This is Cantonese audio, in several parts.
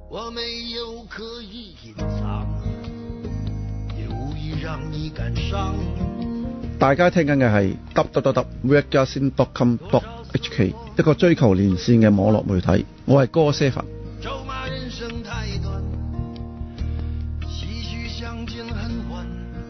我沒有刻意隱藏，也無意讓你感傷。 大家聽緊嘅係 www.radiogasin.com.hk 一個追求連線嘅網絡媒體，我係哥 Seven。 咒罵人生太短，唏噓相見恨晚。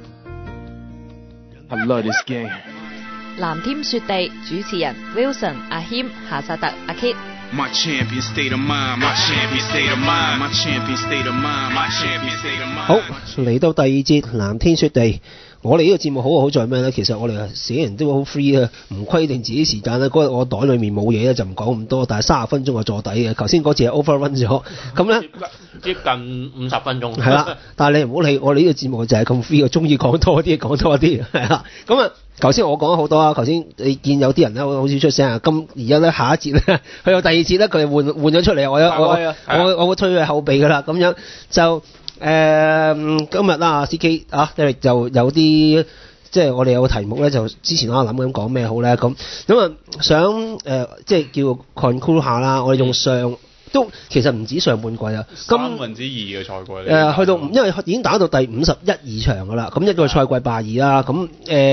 I love this game。 藍天雪地主持人 Wilson、阿謙、夏薩特、阿 Kit。My champion state of mind, my champion state of mind, my champion state of mind, my champion state of mind。 好，嚟到第二節藍天雪地。我哋呢個節目好在咩呢？其實我哋死人都好 free 啊，唔規定自己時間啦。嗰日我袋裏面冇嘢咧，就唔講咁多。但係30分鐘就坐底嘅。頭先嗰次係 overrun 咗，咁咧接近50分鐘。 係啦，但係你唔好理我哋呢個節目就係咁 free，我中意講多啲，講多啲係啦。咁啊，頭先我講咗好多啊。頭先你見有啲人咧好少出聲啊。而家咧下一節咧，去到第二節咧，佢哋換咗出嚟，我會推佢後備噶啦。咁樣就。今日啦，CK 啊 Derek 就有啲即係我哋有個題目咧，就之前我諗緊講咩好咧，咁啊想即係叫 conclude 下啦。我哋用上都其實唔止上半季啊 ，2/3嘅賽季去到因為已經打到第51場噶啦，咁一個賽季82啦，咁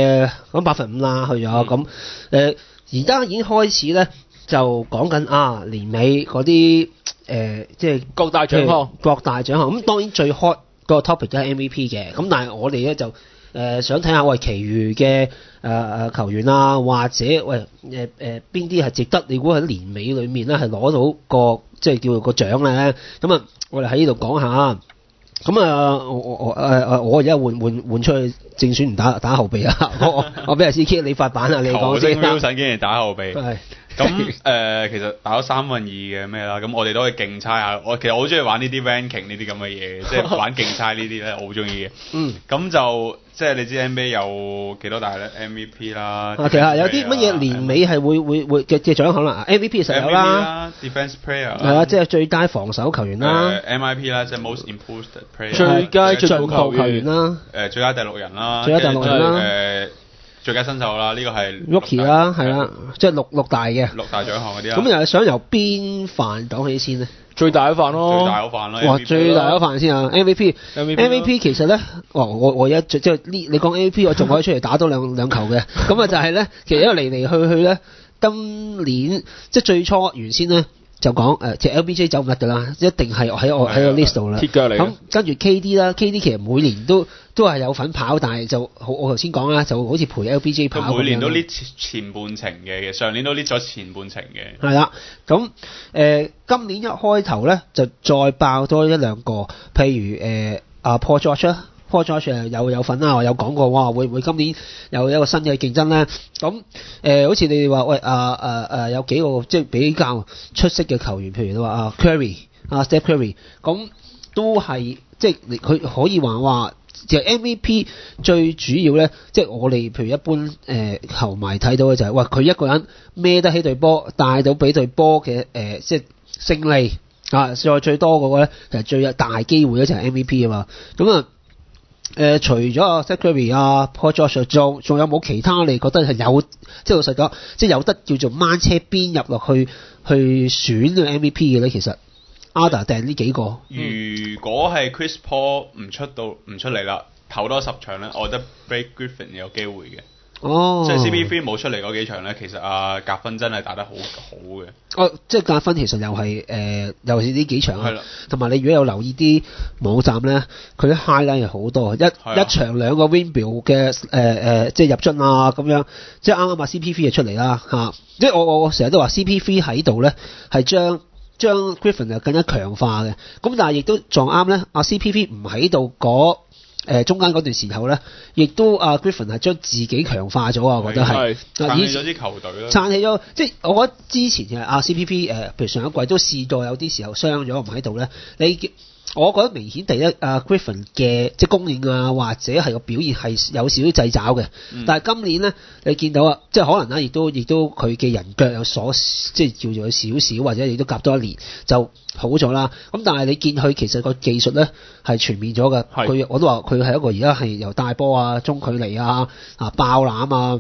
5%啦去咗，咁而家已經開始咧就講緊年尾嗰啲。即係各大獎項，咁當然最 hot 個 topic 都係 MVP 嘅，咁但係我哋咧就想睇下其餘嘅球員啊，或者邊啲係值得你估喺年尾裏面咧係攞到個即係叫做個獎咧，咁啊我哋喺呢度講下，咁我而家換出去正選唔打後備啊，我俾阿 CK 你發版啊，你講先。 球星 Wilson 竟然打後備。咁其實打咗2/3嘅咩啦，咁我哋都可以競猜下。其實我好中意玩呢啲 ranking 呢啲咁嘅嘢，即係玩競猜呢啲咧，我好中意嘅。咁就即係你知 NBA 有幾多大咧 MVP 啦。其實有啲乜嘢年尾係會嘅獎項啦 ，MVP 實有啦 ，Defense Player 係啦，即係最佳防守球員啦 ，MIP 啦，即係 Most Improved Player， 最佳進步球員啦， 最佳第6人啦，最佳新秀啦，呢個係 Rookie 啦，係啦，即係六大嘅 6大獎項嗰啲啦。 咁又係想由邊範講起先呢？ 最大嗰範咯， 最大嗰範啦。 哇，最大嗰範先啊 ！MVP 其實咧，我而家即係你講 MVP， 我仲可以出嚟打多兩球嘅。咁啊就係咧，其實因為嚟去咧，今年即係最初原先咧。就講即係 LBJ 走唔甩㗎啦，一定係喺個 list 度啦。 鐵腳嚟。咁跟住 KD 啦 ，KD 其實每年都係有份跑，但係就我頭先講啦，就好似陪 LBJ 跑咁樣。 每年都 lead 前半程嘅，上年都 lead 咗前半程嘅。 係啦，咁今年一開頭咧就再爆多一兩個，譬如Paul George 啦。Paul George 有份啦，我有講過，哇會今年有一個新嘅競爭咧。咁好似你哋話喂有幾個即係比較出色嘅球員，譬如你話Curry Steph Curry， 咁都係即係佢可以話其實 MVP 最主要咧，即係我哋譬如一般球迷睇到嘅就係哇佢一個人孭得起隊波，帶到俾隊波嘅即係勝利再最多嗰個咧就係最有大機會咧就係 MVP 啊嘛。咁啊除咗 Steph Curry Paul George 仲有冇其他你覺得係有即係老實講即係有得叫做掹車邊入落去選嘅 MVP 嘅咧？其實 Other 定呢幾個？ 如果係 Chris Paul 唔出嚟啦，頭多10場咧，我覺得 Blake Griffin 有機會嘅。即係 CP3 冇出嚟嗰幾場咧，其實格芬真係打得好嘅。 即係格芬其實又係尤其是呢幾場啊。同埋你如果有留意啲網站咧，佢啲 highlight 係好多，一場2個 win 表嘅即係入樽咁樣，即係啱啱CP3 就出嚟啦嚇。即係我成日都話 CP3 喺度咧係將 Griffin 又更加強化嘅。咁但係亦都撞啱咧，CP3 唔喺度中間嗰段時候咧，亦都Griffin 係將自己強化咗啊！我覺得係撐起咗啲球隊啦， 撐起咗。即係我覺得之前其實CP3 譬如上一季都試過有啲時候傷咗唔喺度咧，我覺得明顯第一Griffin 嘅即係供應或者係個表現係有少少掣肘嘅。但係今年咧，你見到即係可能亦都佢嘅人腳有所即係叫做有少少，或者亦都夾多一年就好咗啦。咁但係你見佢其實個技術咧係全面咗嘅。我都話佢係一個而家係由大波中距離爆籃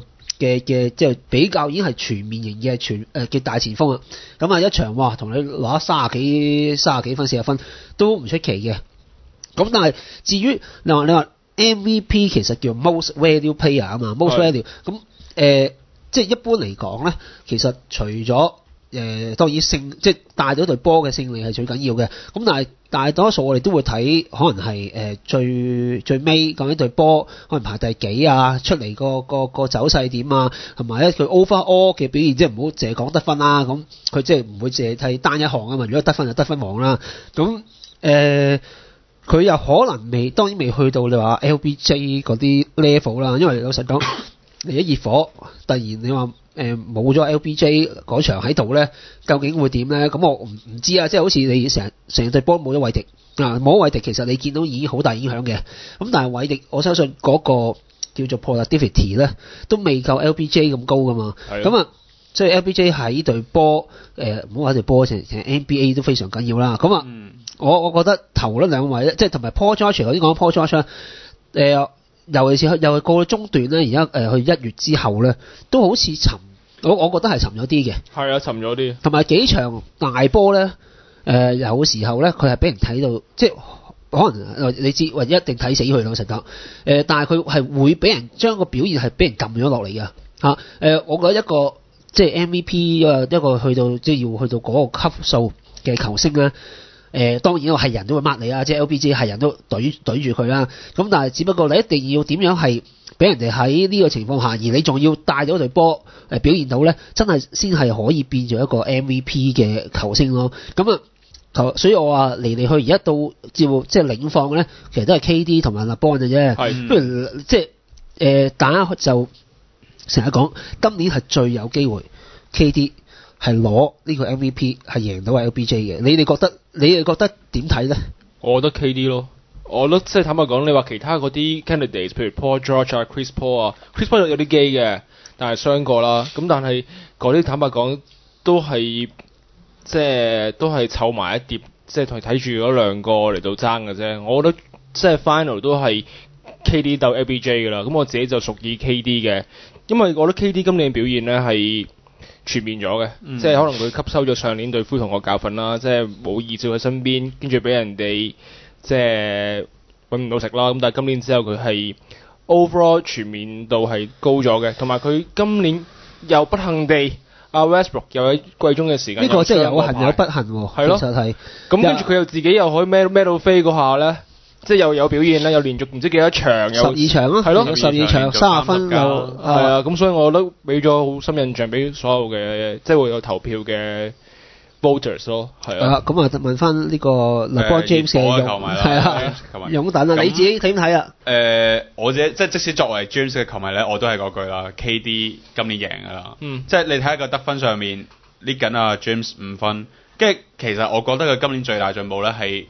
嘅即係比較已經係全面型嘅嘅大前鋒啊。咁啊一場哇同你攞30幾分40分都唔出奇嘅。咁但係至於你話 MVP 其實叫 most value player 啊嘛 ，most value 咁即係一般嚟講咧，其實除咗當然即係帶到隊波嘅勝利係最緊要嘅。咁但係大多數我哋都會睇可能係最尾究竟隊波可能排第幾啊，出嚟個走勢點啊，同埋咧佢 overall 嘅表現，即係唔好淨係講得分啦。咁佢即係唔會淨係睇單一項啊嘛。如果得分就得分王啦。咁佢又可能當然未去到你話 LBJ 嗰啲 level 啦，因為老實講嚟咗熱火，突然你話冇咗 LBJ 嗰場喺度咧，究竟會點咧？咁我唔知啊，即係好似你成隊波冇咗韋迪啊，冇咗韋迪其實你見到已經好大影響嘅。咁但係韋迪我相信嗰個叫做 productivity 咧，都未夠 LBJ 咁高噶嘛。咁啊，所以 LBJ 喺隊波唔好話隊波成 NBA 都非常緊要啦。咁啊。我覺得頭嗰兩位咧，即係同埋 Paul George 頭先講 Paul George 尤其是又係過咗中段咧，而家去1月之後咧，都好似我覺得係沉咗啲嘅。 係啊，沉咗啲。同埋幾場大波咧，有時候咧佢係俾人睇到，即係可能你知或者一定睇死佢老實講。但係佢係會俾人將個表現係俾人撳咗落嚟㗎嚇。我覺得一個即係 MVP 一個去到即係要去到嗰個級數嘅球星咧。當然我係人都會 mark 你啊，即係 LBJ 係人都對住佢啦。咁但係只不過你一定要點樣係俾人哋喺呢個情況下，而你仲要帶咗隊波表現到咧，真係先係可以變做一個 MVP 嘅球星咯。咁啊，所以我話嚟去而家到即係領放咧，其實都係 KD 同埋LeBron嘅啫。不如即係大家就成日講今年係最有機會 KD。係攞呢個 MVP 係贏到 LBJ 嘅，你哋覺得點睇咧？ 我覺得 KD 咯，我覺得即係坦白講，你話其他嗰啲 candidates，譬如 Paul George 啊、Chris Paul 啊 ，Chris Paul 有啲機嘅，但係傷過啦。咁但係嗰啲坦白講都係即係都係湊埋一碟，即係睇住嗰兩個嚟到爭嘅啫。我覺得即係 final 都係 KD 鬥 LBJ 㗎啦。咁我自己就屬意 KD 嘅，因為我覺得 KD 今年嘅表現咧係全面咗嘅，即係可能佢吸收咗上年對灰熊個教訓啦，即係冇二少喺身邊，跟住俾人哋即係揾唔到食啦。咁但係今年之後佢係 overall 全面度係高咗嘅，同埋佢今年又不幸地Westbrook 又喺季中嘅時間， 呢個真係有幸有不幸喎，係咯，其實係。咁跟住佢又自己又可以孭到飛嗰下咧。即係又有表現啦，又連續唔知幾多場，有 12場咯，係咯，12場30分又係啊，咁所以我覺得俾咗好深印象俾所有嘅即係會有投票嘅 voters 咯，係啊。咁啊問翻呢個 LeBron James 嘅係啊，擁躉啊，你自己點睇啊？ 我自己即使作為 James 嘅球迷咧，我都係嗰句啦 ，KD 今年贏㗎啦。即係你睇下個得分上面呢緊啊 James 5分，跟住其實我覺得佢今年最大進步咧係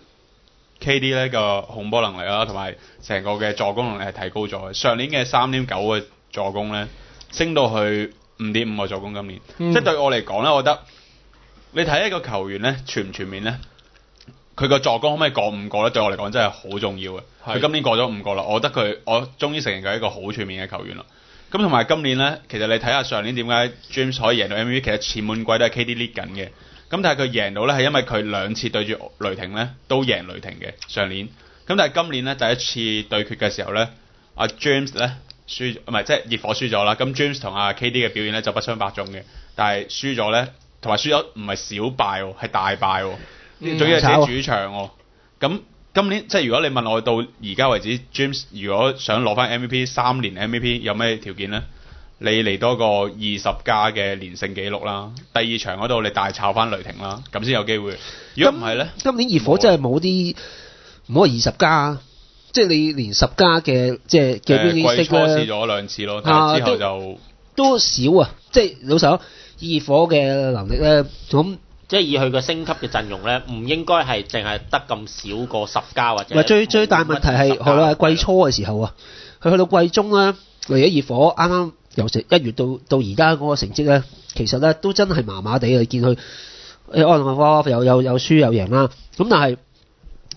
KD 咧個控波能力啦，同埋成個嘅助攻能力係提高咗。上年嘅3.9嘅助攻咧，升到去5.5個助攻今年。即係對我嚟講咧，我覺得你睇一個球員咧全唔全面咧，佢個助攻可唔可以過5個咧？對我嚟講真係好重要嘅。佢今年過咗5個啦，我覺得我終於承認佢係一個好全面嘅球員啦。咁同埋今年咧，其實你睇下上年點解 James 可以贏到 MVP， 其實前半季都係 KD lead 緊嘅。咁但係佢贏到咧，係因為佢2次對住雷霆咧都贏雷霆嘅上年。咁但係今年咧第一次對決嘅時候咧，阿 James 咧輸，唔係即係熱火輸咗啦。咁 James 同阿 KD 嘅表現咧就不相伯仲嘅，但係輸咗咧，同埋輸咗唔係小敗喎，係大敗喎，仲要係自己主場喎。咁今年即係如果你問我到而家為止 ，James 如果想攞翻 MVP 3年 MVP 有咩條件咧？你嚟多個20加嘅連勝紀錄啦，第2場嗰度你大炒翻雷霆啦，咁先有機會。如果唔係咧， 今年熱火真係冇啲唔好話20加，即係你連10加嘅即係嘅季初試咗2次咯，但係之後就都少啊。即係老實講，熱火嘅能力咧，咁即係以佢個升級嘅陣容咧，唔應該係淨係得咁少個10加或者。 最大問題係係啦，季初嘅時候啊，佢去到季中咧，嚟咗熱火啱啱。由1月到而家嗰個成績咧，其實咧都真係麻麻地。你見佢有輸有贏啦。咁但係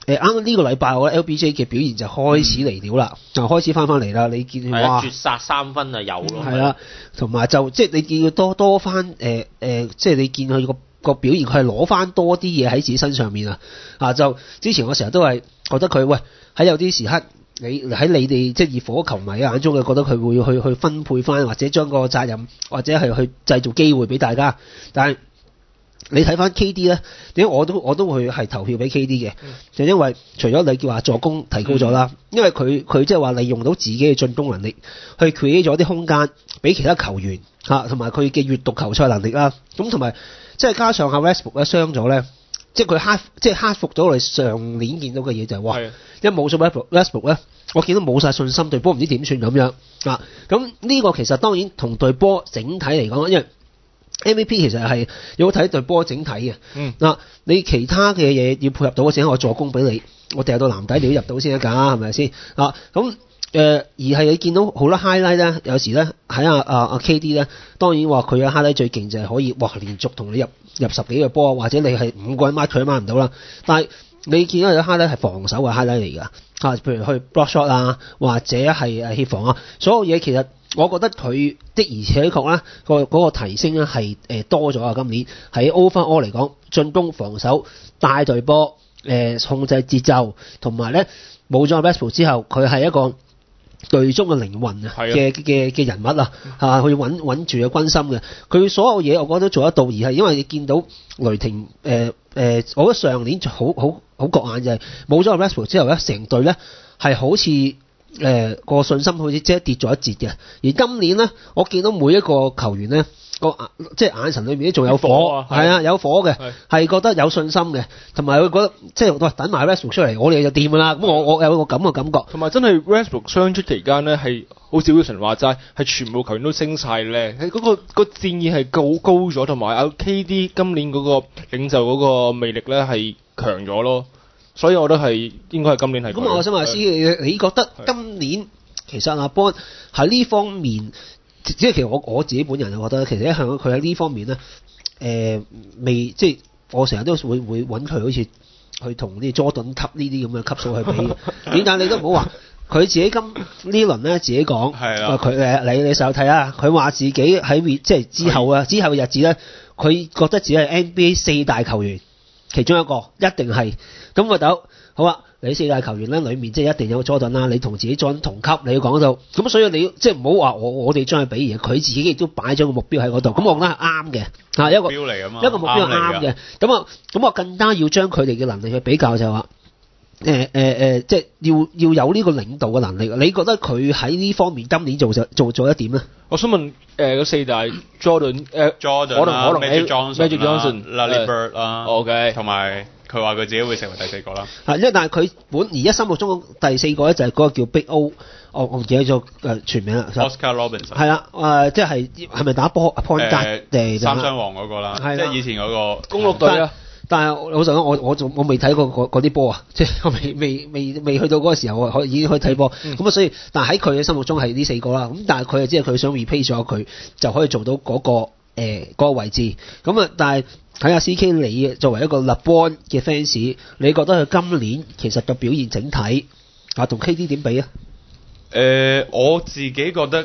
啱呢個禮拜我覺得 LBJ 嘅表現就開始嚟了啦，就開始翻嚟啦。你見哇絕殺3分啊有咯， 係啦，同埋就即係你見佢多翻即係你見佢個表現，佢係攞翻多啲嘢喺自己身上面啊！就之前我成日都係覺得佢喺有啲時刻。你喺你哋即係熱火球迷眼中嘅覺得佢會去分配翻，或者將個責任，或者係去製造機會俾大家。但係你睇翻 KD 咧，點解我都會係投票俾 KD 嘅？就因為除咗你叫話助攻提高咗啦，因為佢即係話利用到自己嘅進攻能力，去 create 咗啲空間俾其他球員同埋佢嘅閱讀球賽能力啦。咁同埋即係加上阿 Westbrook 咧傷咗咧。即係佢克服咗我哋上年見到嘅嘢就係哇，一冇咗 Westbrook 咧，我見到冇晒信心，對波唔知點算咁樣啊！咁呢個其實當然同對波整體嚟講，因為 MVP 其實係要睇對波整體嘅。你其他嘅嘢要配合到，只係我助攻俾你，我掉到籃底你都入到先得㗎，係咪先啊？咁而係你見到好多 highlight 咧，有時咧喺阿 KD 咧，當然話佢嘅 highlight 最勁就係可以連續同你入10幾個波，或者你係5個人 mark 佢都 mark 唔到啦。但係你見到有 highlight 係防守嘅 highlight 嚟㗎，譬如去 block shot 啊，或者係協防啊，所有嘢其實我覺得佢的而且確啦，嗰個提升咧係多咗啊！今年喺 overall 嚟講，進攻防守帶隊波控制節奏，同埋咧冇咗 Westbrook 之後，佢係一個隊中嘅靈魂嘅人物啊，去穩住嘅軍心嘅，佢所有嘢我覺得都做得到，而係因為你見到雷霆我覺得上年好覺眼就係冇咗 Westbrook 之後咧，成隊咧係好似個信心好似即係跌咗一截嘅，而今年咧我見到每一個球員咧即係眼神裏面都仲有火，有火嘅，係覺得有信心嘅，同埋佢覺得即係等埋 Westbrook 出嚟，我哋就掂㗎啦。咁我有個咁嘅感覺。同埋真係 Westbrook 傷出期間咧，係好似 Wilson 話齋，係全部球員都升晒咧，係嗰個戰意係高咗，同埋KD 今年嗰個領袖嗰個魅力咧係強咗咯。所以我覺得係應該係今年係。 咁我想話你覺得今年其實阿 Bond 喺呢方面？即係其實我自己本人就覺得，其實一向佢喺呢方面咧，未即係我成日都會揾佢好似去同啲 Jordan 級呢啲咁嘅級數去比。點解你都唔好話佢自己呢輪咧自己講，佢你上去睇啊，佢話自己喺即係之後嘅日子咧，佢覺得自己係 NBA 4大球員其中一個，一定係咁個豆好啊。你4大球員咧，裏面即係一定有 Jordan 啦。你同自己 Jordan 同級，你要講到咁，所以你即係唔好話我哋將佢比，而佢自己亦都擺咗個目標喺嗰度。咁我覺得係啱嘅，一個目標嚟㗎嘛，一個目標係啱嘅。咁我更加要將佢哋嘅能力去比較就係話，即係要有呢個領導嘅能力。你覺得佢喺呢方面今年做咗一點咧？ 我想問嗰4大 Jordan 可能 Magic Johnson、Larry Bird 啦 ，OK， 同埋。佢話佢自己會成為第4個啦， 因為但係佢而家心目中第4個咧就係嗰個叫 Big O，我唔記得咗全名啦。 Oscar Robertson 係啦，即係咪打波 point guard 三雙王嗰個啦，即係以前嗰個公鹿隊啊。 但係老實講，我未睇過嗰啲波啊，即係我未去到嗰個時候，已經可以睇波。咁啊，所以但係喺佢嘅心目中係呢4個啦。咁但係佢即係佢想 replace 咗佢，就可以做到嗰個位置。咁啊，但係。睇下 CK 你作為一個 LeBron 嘅 fans， 你覺得佢今年其實個表現整體同 KD 點比啊？ 我自己覺得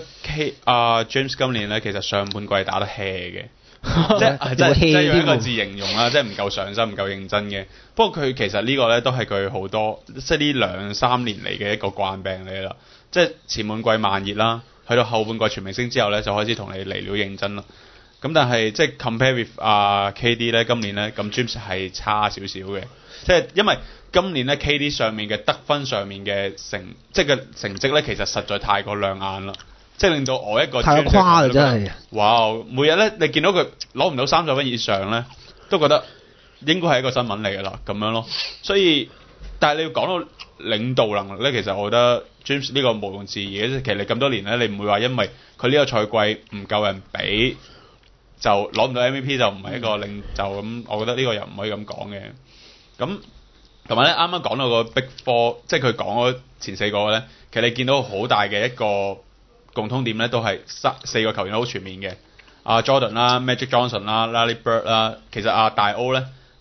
James 今年咧，其實上半季打得 hea 嘅，即係用一個字形容啦，即係唔夠上心、唔夠認真嘅。不過佢其實呢個咧都係佢好多即係呢2-3年嚟嘅一個慣病嚟啦。即係前半季慢熱啦，去到後半季全明星之後咧，就開始同你嚟了認真啦。咁但係即係 compare with KD 咧，今年咧咁 James 係差少少嘅，即係因為今年咧 KD 上面嘅得分上面嘅成績咧，其實實在太過亮眼啦，即係令到我一個太誇啦真係。 哇！每日咧你見到佢攞唔到30分以上咧，都覺得應該係一個新聞嚟㗎啦，咁樣咯。所以但係你要講到領導能力咧，其實我覺得 James 呢個毋庸置疑嘅。其實你咁多年咧，你唔會話因為佢呢個賽季唔夠人比，就攞唔到 MVP 就唔係一個領袖咁，我覺得呢個又唔可以咁講嘅。咁同埋咧，啱啱講到個 Big Four， 即係佢講咗前4個咧，其實你見到好大嘅一個共通點咧，都係4個球員都好全面嘅。Jordan 啦、Magic Johnson 啦、Larry Bird 啦，其實大 O 咧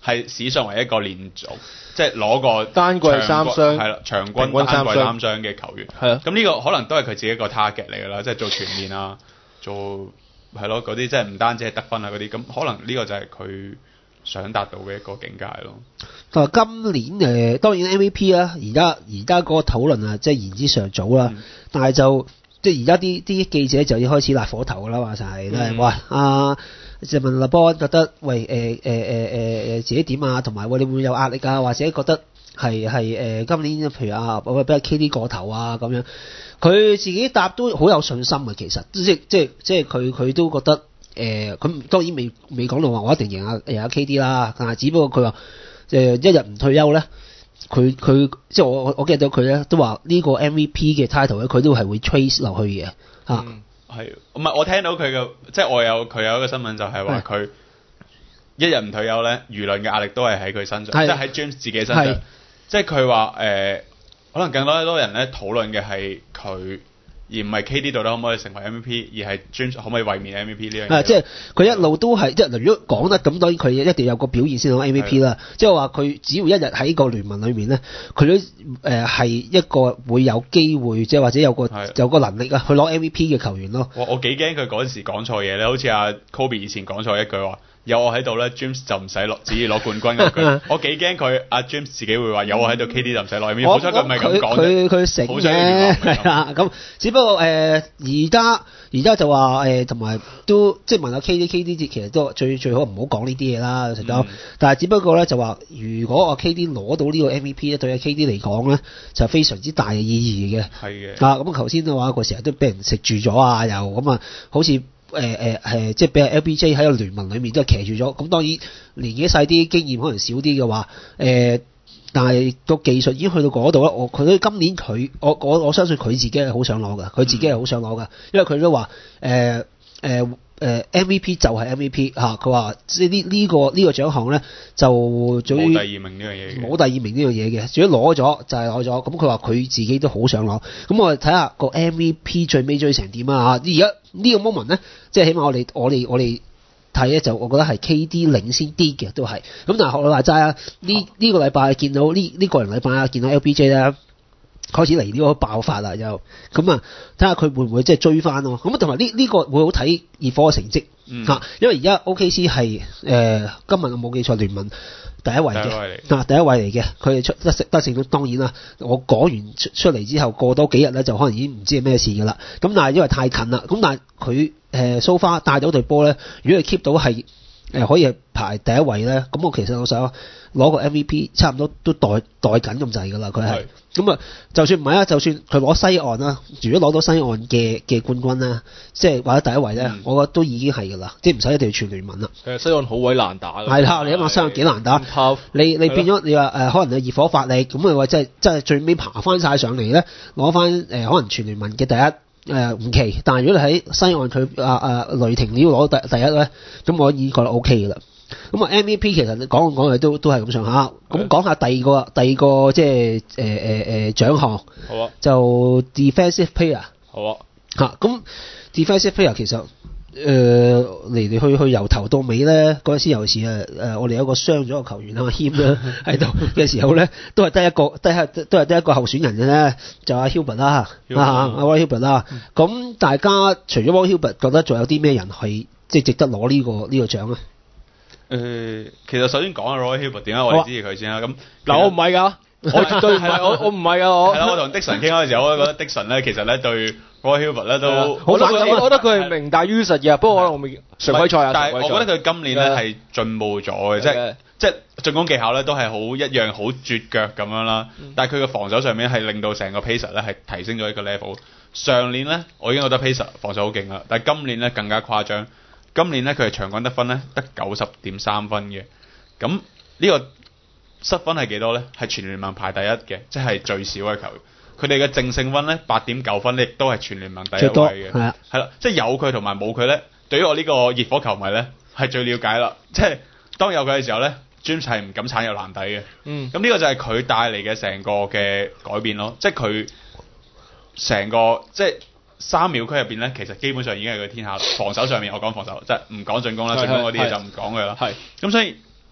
係史上唯一一個連續即係攞個單季3雙係啦，場均單季3雙嘅球員。係啊，咁呢個可能都係佢自己一個 target 嚟㗎啦，即係做全面啊，做係咯嗰啲即係唔單止係得分啊嗰啲，咁可能呢個就係佢想達到嘅一個境界咯。 但係今年當然 MVP 啦，而家嗰個討論啊，即係言之尚早啦。但係就即係而家啲記者就要開始辣火頭啦嘛，就係咧，喂就問勒邦覺得喂自己點啊，同埋你會唔會有壓力啊，或者覺得係今年譬如俾阿 KD 過頭啊咁樣，佢自己答都好有信心嘅，其實即係佢都覺得佢當然未講到話我一定贏阿 KD 啦，但係只不過佢話一日唔退休咧，佢即係我記得佢咧都話呢個 MVP 嘅 title 咧，佢都係會 trace 落去嘅嚇。 係，唔係我聽到佢嘅，即係佢有一個新聞就係話佢一日唔退休咧，輿論嘅壓力都係喺佢身上，即係喺 James 自己身上。即係佢話可能更多人咧討論嘅係佢，而唔係 KD 到底可唔可以成為 MVP， 而係 James 可唔可以衛冕 MVP 呢樣嘢。即係佢一路都係如果講得咁，當然佢一定有個表現先攞 MVP 啦。即係話佢只要一日喺個聯盟裏面咧，佢都係一個會有機會，即係或者有個能力啊去攞 MVP 嘅球員咯。 我幾驚佢嗰陣時講錯嘢咧，好似阿 Kobe 以前講錯一句話。有我喺度咧 ，James 就唔使攞，只要攞冠軍嗰句。我幾驚佢阿 James 自己會話有我喺度 ，KD 就唔使攞 MVP。好彩佢唔係咁講。佢成嘅係啊，咁只不過而家就話同埋都即係問下 KD 其實都最好唔好講呢啲嘢啦，實在。但係只不過咧就話，如果阿 KD 攞到呢個 MVP 咧，對阿 KD 嚟講咧就非常之大嘅意義嘅。係嘅。咁頭先嘅話，佢成日都俾人食住咗啊，又咁啊，好似。即係俾 LBJ 喺個聯盟裏面都係騎住咗，咁當然年紀細啲，經驗可能少啲嘅話，但係個技術已經去到嗰度啦。佢今年我相信佢自己係好想攞㗎，佢自己係好想攞㗎，因為佢都話MVP 就係 MVP 嚇，佢話即係呢個獎項咧就冇第二名呢樣嘢嘅， 冇第二名呢樣嘢嘅，如果攞咗就係攞咗，咁佢話佢自己都好想攞，咁我哋睇下個 MVP 最尾追成點啊！而家呢個 moment 咧，即係起碼我哋睇咧就我覺得係 KD 領先啲嘅都係，咁但係學你話齋啊，呢個禮拜見到呢個人禮拜啊，見到 LBJ 咧。開始嚟呢個爆發啦，又咁啊，睇下佢會唔會即係追翻咯？咁同埋呢個會好睇熱火嘅成績嚇，因為而家 OKC 係今日我冇記錯聯盟第一位嘅，第一位嚟嘅，佢哋得勝當然啦。我講完出嚟之後，過多幾日咧就可能已經唔知係咩事㗎啦。咁但係因為太近啦，咁但係佢so far帶到隊波咧，如果佢 keep 到係可以係排第一位咧，咁我其實我想攞個 MVP 差唔多都待緊咁滯㗎啦，佢係。咁啊，就算唔係啊，就算佢攞西岸啦，如果攞到西岸嘅冠軍咧，即係或者第一位咧，我覺得都已經係㗎啦，即係唔使一定要全聯盟啦。 西岸好鬼難打㗎。 係啦，你諗下西岸幾難打？你變咗你話可能你熱火發力，咁啊話即係最尾爬翻晒上嚟咧，攞翻可能全聯盟嘅第一唔奇。但係如果你喺西岸佢雷霆你要攞第一咧，咁我已經覺得 OK 㗎啦。咁啊 MVP 其實你講嚟都係咁上下，咁講下第二個即係獎項，好啊，就 defensive player， 好啊，咁 defensive player 其實嚟去由頭到尾咧，嗰陣時尤其是我哋有個傷咗嘅球員啊謙咧喺度嘅時候咧，都係得一個候選人嘅咧，就阿 Hubert 啦，阿 Roy Hubert 啦，咁大家除咗 Roy Hubert，覺得仲有啲咩人係即係值得攞呢個獎咧？ 其實首先講下 Roy Hubert 點解我哋支持佢先啦。咁嗱，我唔係㗎，我絕對唔係，我唔係㗎，我。係啦，我同 Dixon 傾開嘅時候，我覺得 Dixon 咧其實咧對 Roy Hubert 咧都我覺得佢係名大於實嘅，不過可能我未常規賽啊。 但係我覺得佢今年咧係進步咗嘅，即係進攻技巧咧都係一樣好絕腳咁樣啦。但係佢嘅防守上面係令到成個 Pacers 咧係提升咗一個 level。上年咧我已經覺得 Pacers 防守好勁啦，但係今年咧更加誇張。今年咧佢係場均得分咧得90.3分嘅，咁呢個失分係幾多咧？係全聯盟排第一嘅，即係最少嘅球員。佢哋嘅淨勝分咧8.9分，亦都係全聯盟第一位嘅。係啦，即係有佢同埋冇佢咧，對於我呢個熱火球迷咧係最了解啦。即係當有佢嘅時候咧 ，James 係唔敢鏟入籃底嘅。咁呢個就係佢帶嚟嘅成個嘅改變咯。即係佢成個即係。3秒區入邊咧，其實基本上已經係佢天下。防守上面，我講防守，即係唔講進攻啦，進攻嗰啲嘢就唔講佢啦。係咁，所以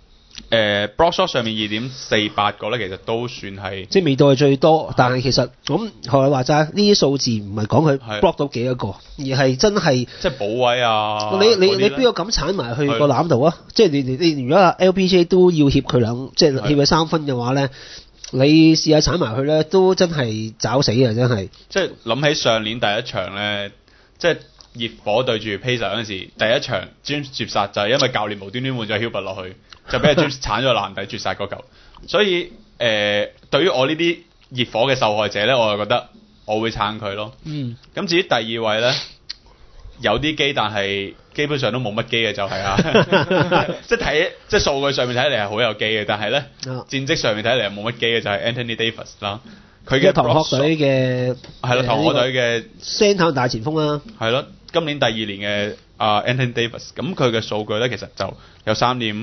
block shot 上面2.48個咧，其實都算係即係未到係最多，但係其實咁學你話齋，呢啲數字唔係講佢 block 到幾多個，而係真係即係補位啊！ 你邊個咁鏟埋去個籃度啊？即係你如果 LBJ 都要協佢即係協佢3分嘅話咧，你試下鏟埋去咧，都真係找死啊！真係。即係諗起上年第一場咧，即係熱火對住 Pacers 嗰陣時，第一場 James 絕殺就係因為教練無端端換咗 Hilbert 落去。就俾人 James 鏟咗籃底絕殺嗰嚿，所以對於我呢啲熱火嘅受害者咧，我就覺得我會撐佢咯。咁至於第二位咧，有啲機但係基本上都冇乜機嘅就係即係數據上面睇嚟係好有機嘅，但係咧戰績上面睇嚟係冇乜機嘅就係 Anthony Davis 啦。佢嘅唐學隊嘅係咯，唐學隊嘅 center 大前鋒啦。 係咯，今年第2年嘅Anthony Davis， 咁佢嘅數據咧其實就有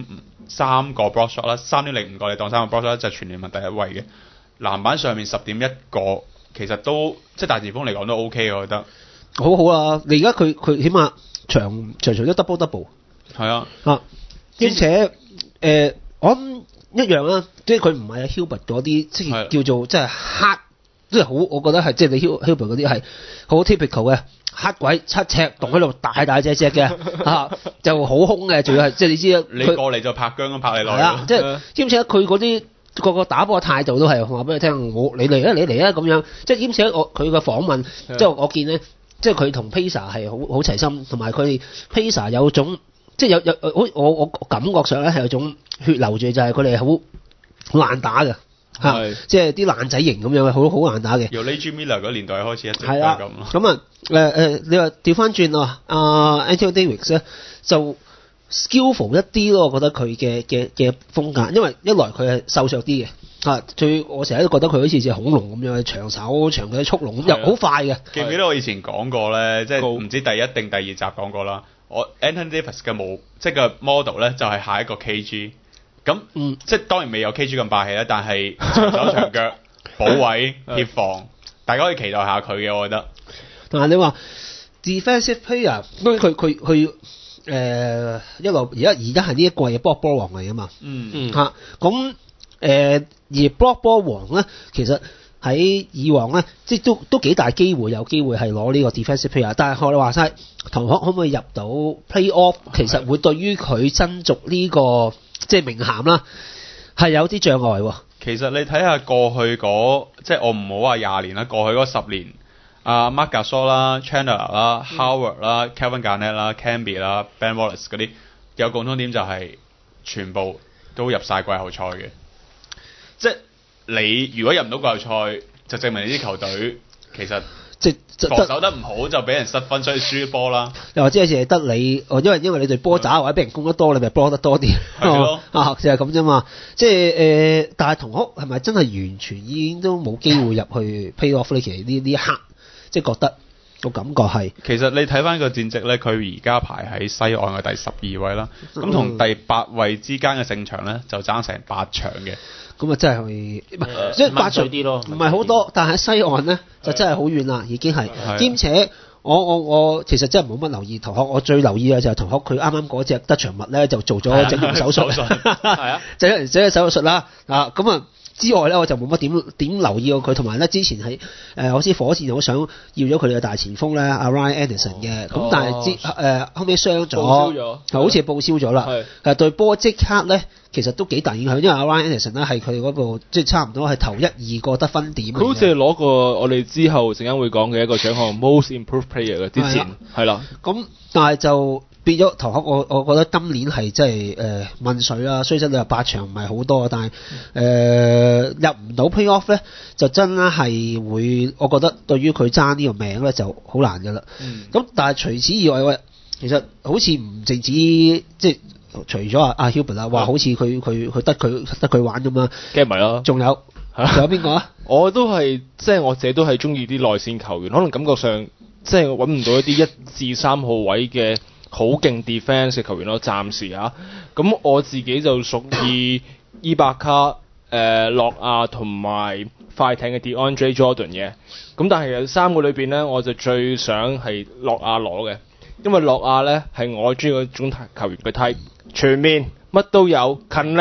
3個 block shot 啦，3.05個你當3個 block shot 就全聯盟第一位嘅。籃板上面10.1個，其實都即係大前鋒嚟講都 OK 嘅，我覺得。好好啊！你而家佢起碼場都 double。係啊。兼且我諗一樣啦，即係佢唔係 Hilbert 嗰啲，即係叫做即係黑，即係好，我覺得係即係你 Hilbert 嗰啲係好 typical 嘅。黑鬼7尺，棟喺度大隻嘅就好兇嘅，仲要係即係你知你過嚟就拍姜咁拍你落嚟。係啊，即係兼且佢嗰啲個打波態度都係話俾你聽，你嚟啊咁樣。即係兼且佢嘅訪問，即係我見咧，即係佢同 Pacer 係好齊心，同埋佢 Pacer 有種即係有我感覺上咧係有種血流住，就係佢哋好難打嘅。即係啲爛仔型咁樣，好難打嘅。由 Reggie Miller 嗰年代開始一直都係咁咯。咁你話調翻轉啊，Anthony Davis 咧就 skillful 一啲咯，我覺得佢嘅風格，因為一來佢係瘦削啲嘅，我成日都覺得佢好似隻恐龍咁樣，長手長腳速龍，又好快嘅。記唔記得我以前講過咧？即係唔知第1定第2集講過啦。我 Anthony Davis 嘅即係個 model 咧，就係下一個 KG。咁即係當然未有 KG 咁霸氣啦，但係長手長腳、補位、協防，大家可以期待下佢嘅，我覺得。但係你話 defensive player， 佢一路而家係呢一季嘅 block 波王嚟㗎嘛。咁而 block 波王咧，其實喺以往咧，即係都幾大機會，有機會係攞呢個 defensive player。但係學你話齋，同學可唔可以入到 playoff？ 其實會對於佢爭逐呢個即係名銜啦，係有啲障礙喎。其實你睇下過去即係我唔好話20年啦，過去嗰10年，Marc Gasol 啦、Chandler 啦、Howard 啦、Kevin Garnett 啦、Camby 啦、Ben Wallace 嗰啲有共通點就係全部都入晒季後賽嘅。即係你如果入唔到季後賽，就證明你啲球隊其實即防守得唔好，就俾人失分，所以輸波啦。又或者係得你，因為你對波渣或者俾人攻得多，你咪波得多啲。係咯，就係咁啫嘛。即係但係同屋係咪真係完全已經都冇機會入去 playoff 呢？其實呢一刻，即係覺得個感覺係。其實你睇翻個戰績咧，佢而家排喺西岸嘅第12位啦。咁同第8位之間嘅勝場咧，就爭成8場嘅。咁啊，真係即係8場啲咯，唔係好多，但係西岸咧就真係好遠啦，已經係。兼且我其實真係冇乜留意同學，我最留意嘅就係同學佢啱啱嗰隻德翔物咧就做咗整容手術，係啊，整手術啦咁啊。之外咧，我就冇乜點留意過佢，同埋咧之前係好似火箭好想要咗佢哋嘅大前鋒咧，阿 Ryan Anderson 嘅，咁但係後尾傷咗，好似報銷咗啦。係對波即刻咧，其實都幾大影響，因為阿 Ryan Anderson 咧係佢哋嗰度即係差唔多係頭1-2個得分點。佢好似係攞過我哋之後陣間會講嘅一個獎項 Most Improved Player 嘅，之前係啦。咁但係就變咗頭殼，我覺得今年係真係問水啦。雖則你話8場唔係好多，但係入唔到 playoff 咧，就真係會，我覺得對於佢爭呢個名咧就好難㗎啦。咁但係除此以外，其實好似唔淨止即係除咗阿 Hilbert 啦，話好似佢得佢玩咁嘛，梗係唔係啦？仲有邊個啊？我都係即係我自己都係中意啲內線球員，可能感覺上即係揾唔到一啲1至3號位嘅好勁 defense 嘅球員咯，暫時咁我自己就屬意伊巴卡、諾亞同埋快艇嘅 DeAndre Jordan 嘅。咁但係3個裏邊咧，我就最想係諾亞攞嘅，因為諾亞咧係我中意嗰種球員嘅 type，全面乜都有，勤力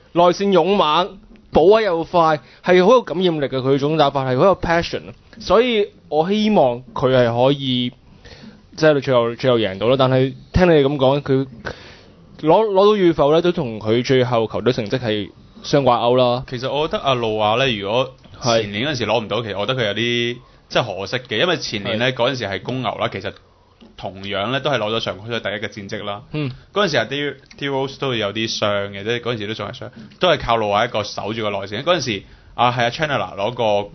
內線勇猛，補位又快，係好有感染力嘅，佢種打法係好有 passion，所以我希望佢係可以即係最後贏到啦。但係聽你哋咁講，佢攞到與否咧，都同佢最後球隊成績係相掛鈎啦。 其實我覺得阿路亞咧，如果前年嗰陣時攞唔到，其實我覺得佢有啲即係可惜嘅，因為前年咧嗰陣時係公牛啦，其實同樣咧都係攞咗常規賽第一嘅戰績啦。嗰陣時係D-Rose 都有啲傷嘅，即係嗰陣時都仲係傷，都係靠路亞一個守住個內線。嗰陣時係啊 Chandler 攞個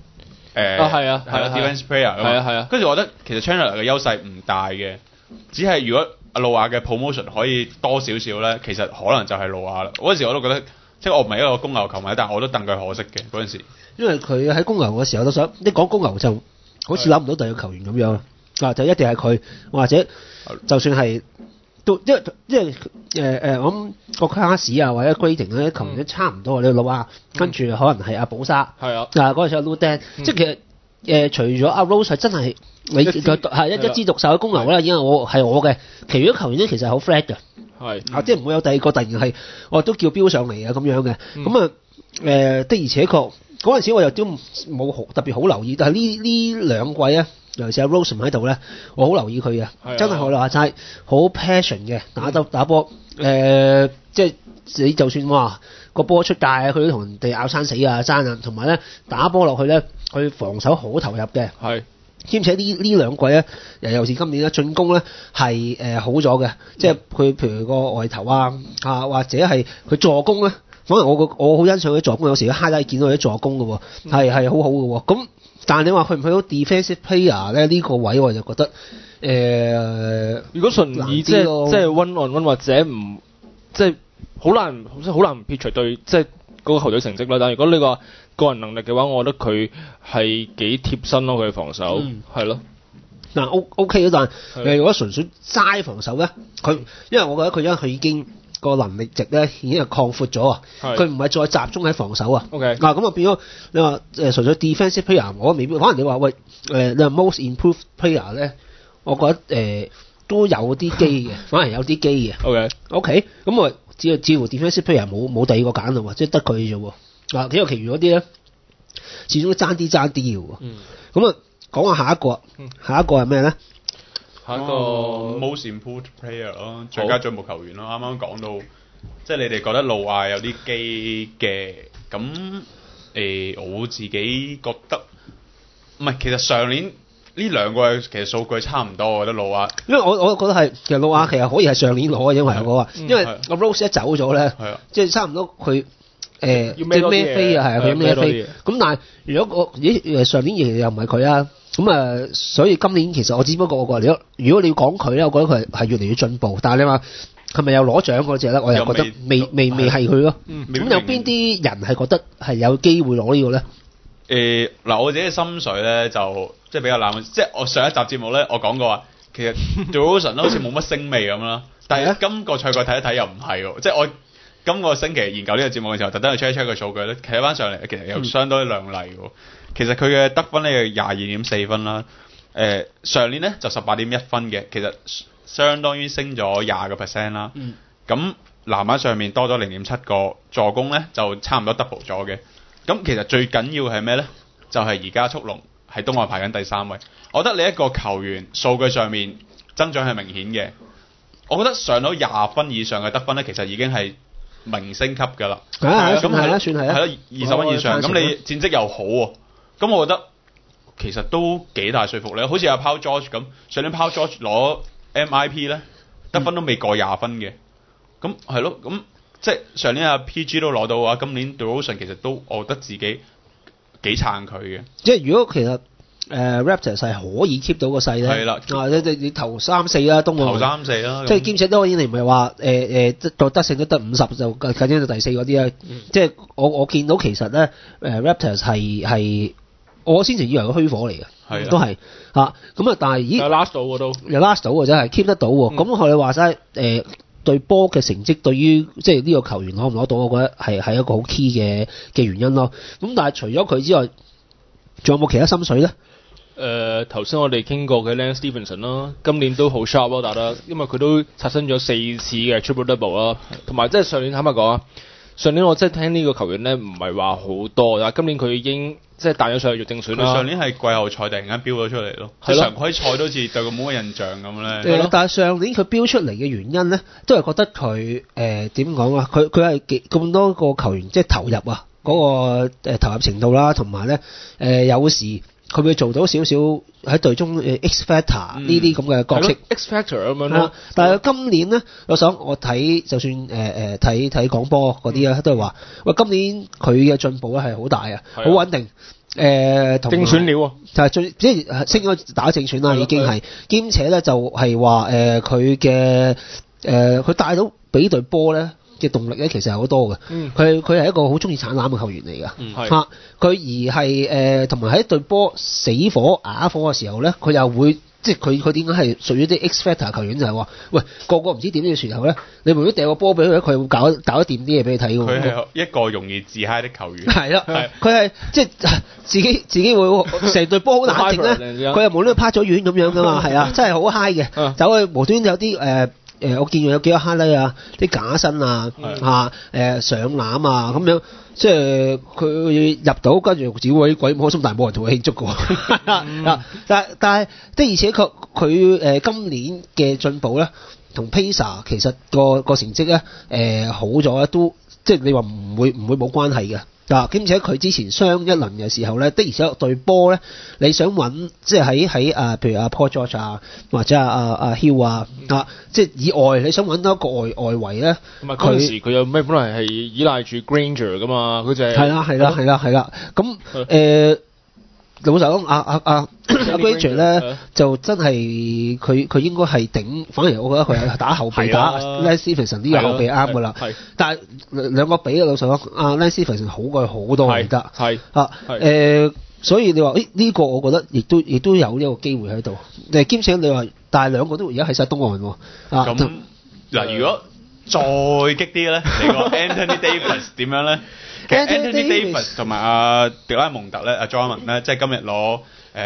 defense player 係啊。跟住我覺得其實 Chandler 嘅優勢唔大嘅，只係如果路亞嘅 promotion 可以多少少咧，其實可能就係路亞啦。嗰陣時我都覺得，即係我唔係一個公牛球迷，但係我都戥佢可惜嘅嗰陣時。因為佢喺公牛嘅時候都想，一講公牛就好似諗唔到第二個球員咁樣啊，就一定係佢，或者就算係都因為我諗個卡士啊或者 grading 嗰啲球員都差唔多，你路亞跟住可能係阿寶沙，嗰陣時阿 Luden，即係其實除咗阿 Rose 係真係你係一枝獨秀嘅公牛啦，已經係我嘅，其餘啲球員咧其實係好 flat 嘅，即係唔會有第二個突然係我都叫飆上嚟啊咁樣嘅，咁啊的而且確嗰陣時我又都冇特別好留意，但係呢兩季咧，尤其是阿 Rose 喺度咧，我好留意佢嘅，真係我話齋好 passion 嘅打波，即係你就算話個波出界啊，佢都同人哋拗生死啊爭啊，同埋咧打波落去咧，佢防守好投入嘅，兼且呢兩季咧，尤其是今年咧進攻咧係好咗嘅，即係佢譬如個外投或者係佢助攻咧。反而我好欣賞佢助攻，有時啲 highlight 見到佢啲助攻嘅喎，係好好嘅喎。咁但係你話去唔去到 defensive player 咧？呢個位我就覺得如果純以即係 one on one 或者唔即係好難撇除對即係嗰個球隊成績啦。但係如果你話個人能力嘅話，我覺得佢係幾貼身咯，佢嘅防守係咯。 嗱 OK 但係如果純粹齋防守咧，因為我覺得佢已經個能力值咧已經係擴闊咗啊！佢唔係再集中喺防守啊。 OK， 咁啊變咗你話純粹 defensive player，我未必可能你話喂你話 most improved player 咧，我覺得都有啲機嘅，反而有啲機嘅。OK，咁我只要似乎 defensive player 冇第二個揀啦喎，即係得佢啫喎。幾個其餘嗰啲咧，始終都爭啲嘅喎。咁啊講下下一個係咩咧？ 下一個 most improved player 咯，最佳進步球員咯。啱啱講到，即係你哋覺得路亞有啲機嘅，咁我自己覺得唔係。其實上年呢兩個其實數據差唔多，我覺得路亞，因為我覺得係其實路亞其實可以係上年攞嘅，因為我話，因為個 Rose 一走咗咧，即係差唔多佢要孭飛啊，佢孭飛。咁但係如果上年又唔係佢啊。咁所以今年其實我只不過如果你要講佢咧，我覺得佢係越嚟越進步。但係你話係咪有攞獎嗰隻咧？我又覺得未係佢咯。咁有邊啲人係覺得係有機會攞呢個咧？ 嗱，我自己嘅心水咧就即係比較冷，即係我上一集節目咧我講過話，其實 DeRozan 都好似冇乜星味咁啦。但係今個賽季睇一睇又唔係喎，即係我今個星期研究呢個節目嘅時候，特登去 check 個數據咧，睇翻上嚟其實又相當亮麗喎。其實佢嘅得分咧22.4分啦，上年咧就18.1分嘅，其實相當於升咗20% 啦。咁籃板上面多咗0.7個，助攻咧就差唔多 double 咗嘅。咁其實最緊要係咩咧？就係而家速龍喺東岸排緊第3位。我覺得你一個球員數據上面增長係明顯嘅，我覺得上到20分以上嘅得分咧，其實已經係明星級㗎啦。咁係啦，算係啦，20分以上，咁你戰績又好喎。咁我覺得其實都幾大說服力，好似阿 Paul George 咁，上年 Paul George 攞 MIP 咧，得分都未過20分嘅，咁係咯，咁即係上年阿 PG 都攞到嘅話，今年 DeRozan 其實都我覺得自己幾撐佢嘅。即係如果其實Raptors 係可以 keep 到個勢咧，係啦，你頭3-4啦，東岸頭3-4啦，即係兼且當然你唔係話得勝都得50就緊張到第4嗰啲啦，即係我見到其實咧Raptors 係我先前以為個虛火嚟嘅，都係咁但係咦 last 到嘅都又 last 到嘅真係 keep 得到喎，咁佢哋話齋對波嘅成績對於即係呢個球員攞唔攞到，我覺得係一個好 key 嘅原因咯。咁但係除咗佢之外，仲有冇其他心水咧？頭先我哋傾過嘅 Lance Stephenson 啦，今年都好 sharp 咯打得，因為佢都刷新咗4次嘅 triple double 啦，同埋即係上年坦白講啊， 上年我真係聽呢個球員咧，唔係話好多，但係今年佢已經即係彈咗上去做正選啦。 佢上年係季後賽突然間飆咗出嚟咯，即係常規賽都好似對佢冇乜印象咁咧。 但係上年佢飆出嚟嘅原因咧，都係覺得佢點講啊？佢係咁多個球員即係投入啊，嗰個投入程度啦，同埋咧有時佢會做到少少喺隊中X Factor 呢啲咁嘅角色 X Factor 咁樣咯。 但係今年咧，我睇就算睇廣播嗰啲都係話，喂，今年佢嘅進步咧係好大啊，好穩定。 正選了就係即係升咗打正選啦，已經係兼且咧就係話佢嘅佢帶到俾隊波咧嘅動力咧，其實係好多嘅。佢係一個好中意鏟籃嘅球員嚟㗎。嚇，佢而係同埋喺隊波死火啞火嘅時候咧，佢又會即係佢點解係屬於啲 X Factor 球員，就係話，喂，個唔知點嘅時候咧，你如果掉個波俾佢，佢會搞得掂啲嘢俾你睇㗎。 佢係一個容易自嗨的球員。 係啦，佢係即係自己會成隊波好冷靜咧，佢又冇呢個拍咗遠咁樣㗎嘛，係啊，真係好嗨嘅，走去無端有啲我見有幾個 highlight 啊，啲假身啊，上籃啊咁樣，即係佢入到跟住只會鬼開心，但係冇人同佢慶祝嘅喎。但係的而且確佢今年嘅進步咧，同 Pacers 其實個成績咧好咗咧，都即係你話唔會冇關係嘅。兼且佢之前傷一輪嘅時候咧，的而且確對波咧，你想揾即係喺譬如Paul George 啊，或者Hill 啊，即係以外你想揾到一個外圍咧， 同埋嗰陣時佢有咩本來係依賴住 Granger 噶嘛，佢就係啦，咁老實講，阿 Granger 咧就真係佢應該係頂，反而我覺得佢係打後備打 Lance Stephenson 呢個後備啱噶啦。但係兩個比老實講，阿 Lance Stephenson 好過好多而家。所以你話呢個我覺得亦都有呢個機會喺度。兼且你話，但係兩個都而家喺晒東岸喎。 咁嗱，如果再激啲咧，你個 Anthony Davis 點樣咧？其實 Anthony Davis 同埋阿迪拉蒙特咧，阿 Drummond 咧，即係今日攞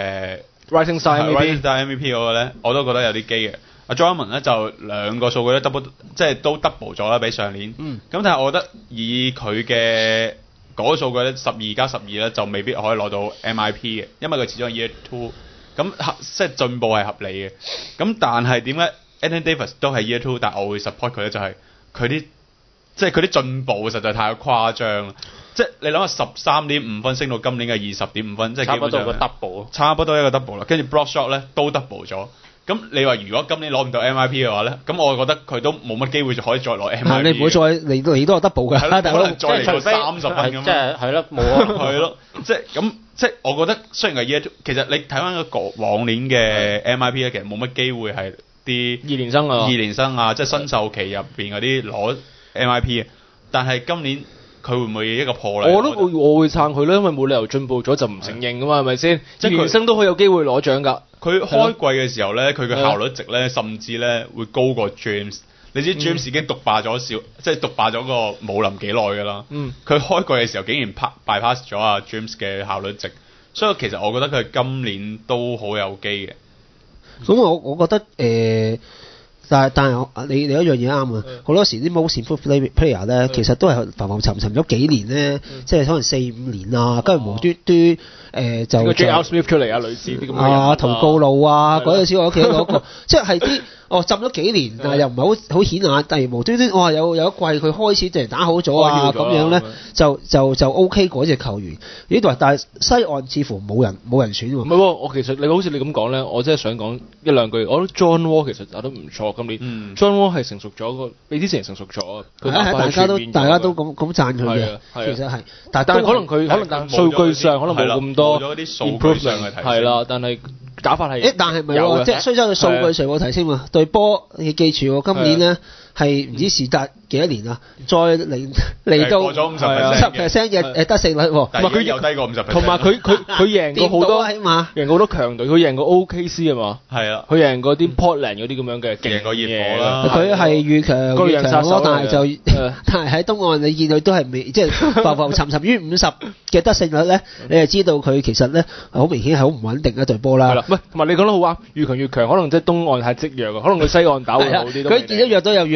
Rising Star MVP 嗰個咧，我都覺得有啲機嘅。阿 Drummond 咧就兩個數據咧 double， 即係都 double 咗啦，比上年。咁但係我覺得以佢嘅嗰個數據咧，12+12咧就未必可以攞到 MIP 嘅，因為佢始終係 Year 2，咁即係進步係合理嘅。咁但係點解 Anthony Davis 都係 Year 2，但係我會 support 佢咧，就係佢啲進步實在太誇張啦！即係你諗下13.5分升到今年嘅20.5分，即係基本上差不多一個 double 啦。跟住 block shot 咧都 double 咗。咁你話如果今年攞唔到 MIP 嘅話咧，咁我覺得佢都冇乜機會就可以再攞 MIP。 你唔會再嚟多個 double 㗎， 可能再嚟到30分咁樣。 即係係咯，冇啊。 係咯，即係我覺得雖然係 year two，其實你睇翻個往年嘅 MIP 咧，其實冇乜機會係啲二年生啊，即係新秀期入邊嗰啲攞 MIP 嘅。但係今年佢會唔會一個破例？ 我會撐佢啦，因為冇理由進步咗就唔承認㗎嘛，係咪先？即係二年生都可以有機會攞獎㗎。 佢開季嘅時候咧，佢嘅效率值咧，甚至咧會高過 James。你知 James 已經獨霸咗即係獨霸咗個武林幾耐㗎啦。佢開季嘅時候竟然bypass 咗阿 James 嘅效率值，所以其實我覺得佢今年都好有機嘅。 咁我覺得但係你有一樣嘢啱啊！好多時啲 most improved player 咧，其實都係浮浮沉沉咗幾年咧，即係可能4-5年啊，跟住無端端就個 J.R. Smith 出嚟啊，類似啲咁嘅圖告路啊，嗰陣時我屋企攞過，即係啲浸咗幾年，但係又唔係好顯眼，但係無端端有一季佢開始突然打好咗啊，咁樣咧就 OK 嗰隻球員呢度，但係西岸似乎冇人選喎。 唔係喎，我其實你好似你咁講咧，我真係想講一兩句。我覺得 John Wall 其實打得唔錯，今年 John Wall 係成熟咗比之前成熟咗。大家都咁讚佢嘅，其實係，但係可能佢數據上可能冇咁多 improve 上嘅提升，係啦，但係打法係但係咪喎？即係雖則佢數據上冇提升喎，對波你記住喎，今年咧係唔知是達幾多年啊？再嚟到過咗50% 嘅得勝率喎， 但係佢又低過50%， 同埋佢贏過好多， 起碼贏過好多強隊，佢贏過 OKC 係嘛？ 係啊， 佢贏過啲 Portland 嗰啲咁樣嘅， 贏過熱火啦。 佢係越強咯，但係喺東岸你見佢都係未即係浮浮沉沉於50嘅得勝率咧，你就知道佢其實咧好明顯係好唔穩定一隊波啦。 唔係同埋你講得好啱，越強越強，可能即係東岸係積弱嘅，可能佢西岸打會好啲。 佢見到弱都有弱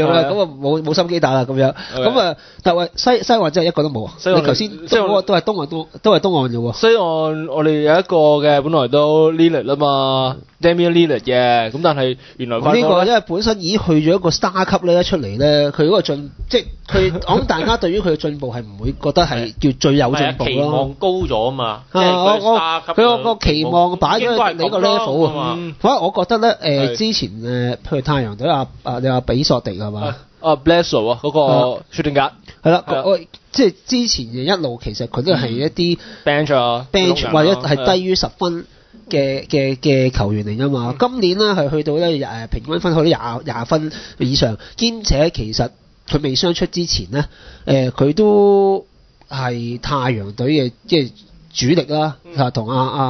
樣啦，咁啊冇心機打啦咁樣。咁啊，但係西岸真係一個都冇啊。你頭先嗰個都係東岸嘅喎。 西岸我哋有一個嘅，本來都 Lillard 啦嘛 ，Damian Lillard 嘅，咁但係原來呢個因為本身已經去咗一個 star 級咧，一出嚟咧，佢嗰個即係佢我諗大家對於佢嘅進步係唔會覺得係叫最有進步咯。 期望高咗啊嘛，即係佢個期望擺咗你個 level 啊。反而我覺得咧之前譬如太陽隊你話比索迪係嘛 ？Bledsoe 啊，嗰個 shooting guard 係啦，即係之前一路其實佢都係一啲 bench 或者係低於10分嘅球員嚟㗎嘛。今年咧係去到咧平均分去到廿分以上，兼且其實佢未傷出之前咧佢都係太陽隊嘅即係主力啦，同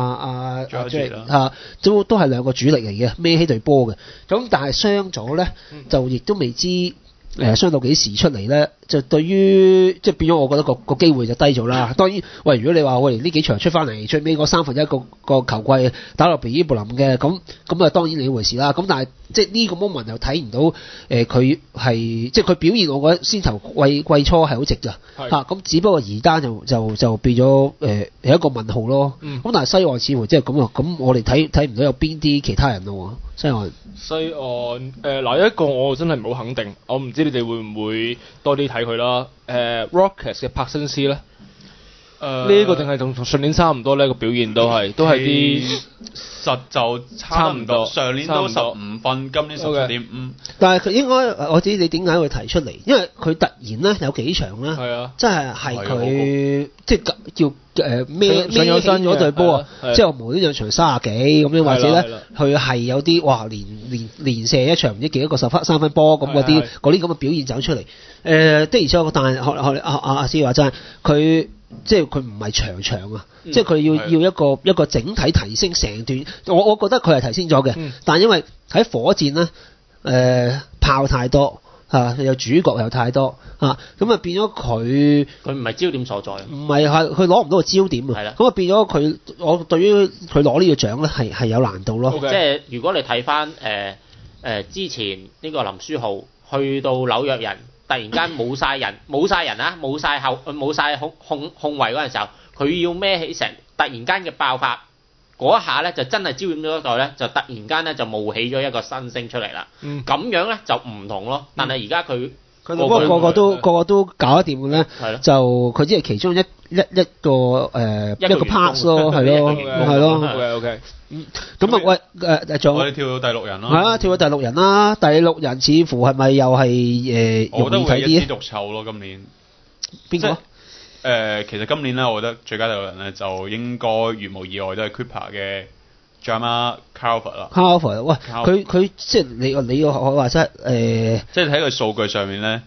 都係兩個主力嚟嘅，孭起隊波嘅。咁但係傷咗咧，就亦都未知傷到幾時出嚟咧。就對於即係變咗，我覺得個機會就低咗啦。當然，喂，如果你話我哋呢幾場出翻嚟，最尾嗰1/3個球季打落比伊布林嘅，咁啊當然另一回事啦。咁但係即係呢個 moment 又睇唔到佢係即係佢表現，我覺得先頭季初係好值㗎嚇。咁只不過而家就變咗係一個問號咯。咁但係西岸似乎即係咁啊，咁我哋睇唔到有邊啲其他人咯。西岸嗱一個我真係唔好肯定，我唔知你哋會唔會多啲睇佢啦。Rockets 嘅柏辛斯咧，呢個定係同上年差唔多呢個表現都係啲實就差唔多，上年都15分，今年17.5。 但係佢應該我知你點解會提出嚟，因為佢突然咧有幾場咧，即係佢即係叫孭起咗隊波啊，即係無端端場30幾咁樣，或者咧佢係有啲哇連射一場唔知幾多個3分波咁嗰啲咁嘅表現走出嚟。的而且確，但係學阿師話齋，佢即係佢唔係場啊，即係佢要一個整體提升成段。我覺得佢係提升咗嘅，但係因為喺火箭咧炮太多有主角又太多咁啊變咗佢唔係焦點所在， 唔係佢攞唔到個焦點啊。咁啊變咗我對於佢攞呢個獎咧係有難度咯。 即係如果你睇翻之前呢個林書豪去到紐約人。突然間冇晒人啊，冇晒控衞嗰陣時候，佢要孭起成突然間嘅爆發嗰一下咧，就真係焦點咗一代咧，就突然間咧就冒起咗一個新星出嚟啦。咁樣咧就唔同咯。但係而家佢個個都搞得掂嘅咧，就佢只係其中一個 pass 咯，係咯。 OK。 咁啊喂仲我哋跳到第6人啦。 係啊，跳到第6人啦。第6人似乎係咪又係我覺得會一枝獨秀咯，今年。 邊個？ 其實今年咧，我覺得最佳第6人咧就應該如無意外都係 Clipper 嘅 Jamal Crawford 啦。 Crawford 喂，佢即係你要我話齋即係睇佢數據上面咧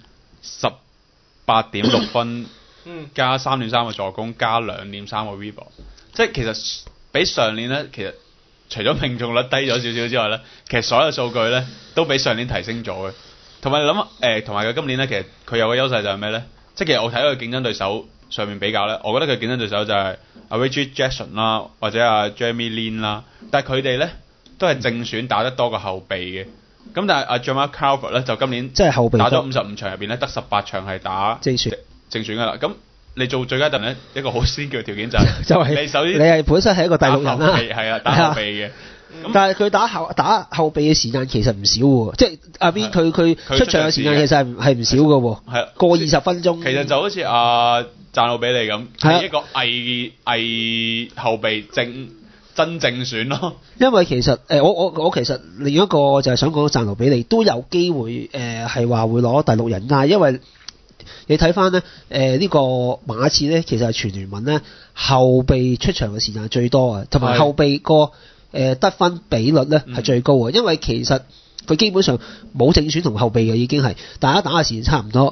，18.6分加3.3個助攻加2.3個 rebound， 即係其實比上年咧，其實除咗命中率低咗少少之外咧，其實所有數據咧都比上年提升咗嘅。同埋你諗同埋佢今年咧，其實佢有個優勢就係咩咧？即係其實我睇佢競爭對手上面比較咧，我覺得佢競爭對手就係阿 Reggie Jackson 啦，或者阿 Jeremy Lin 啦，但係佢哋咧都係正選打得多過後備嘅。咁但係阿 Jamal Crawford 咧就今年即係後備打咗55場入邊咧，得18場係打正選㗎啦。咁你做最佳第6人咧，一個好先決條件就係你首先你係本身係一個第6人啦， 係啊，打後備嘅。 但係佢打後備嘅時間其實唔少喎，即係阿邊佢出場嘅時間其實係唔少嘅喎，係過20分鐘。其實就好似阿贊魯比利咁，係一個偽後備真正選咯。因為其實我其實另一個就係想講贊魯比利都有機會係話會攞第6人，但係因為你睇翻咧呢個馬刺咧，其實係全聯盟咧後備出場嘅時間係最多嘅，同埋後備個得分比率咧係最高嘅，因為其實佢基本上冇正選同後備嘅，已經係大家打嘅時間差唔多。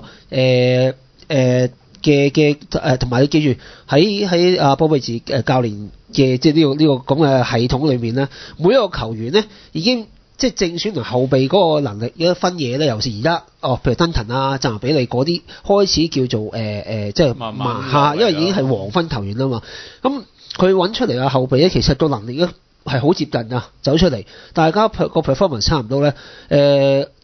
同埋你記住喺阿波貝治教練嘅即係呢個咁嘅系統裏面咧，每一個球員咧已經即係正選同後備嗰個能力一分野咧，尤其是而家譬如登騰啊、贊魯比利嗰啲開始叫做即係慢慢下，因為已經係黃分球員啦嘛。咁佢揾出嚟嘅後備咧，其實個能力咧係好接近啊，走出嚟大家個 performance 差唔多咧。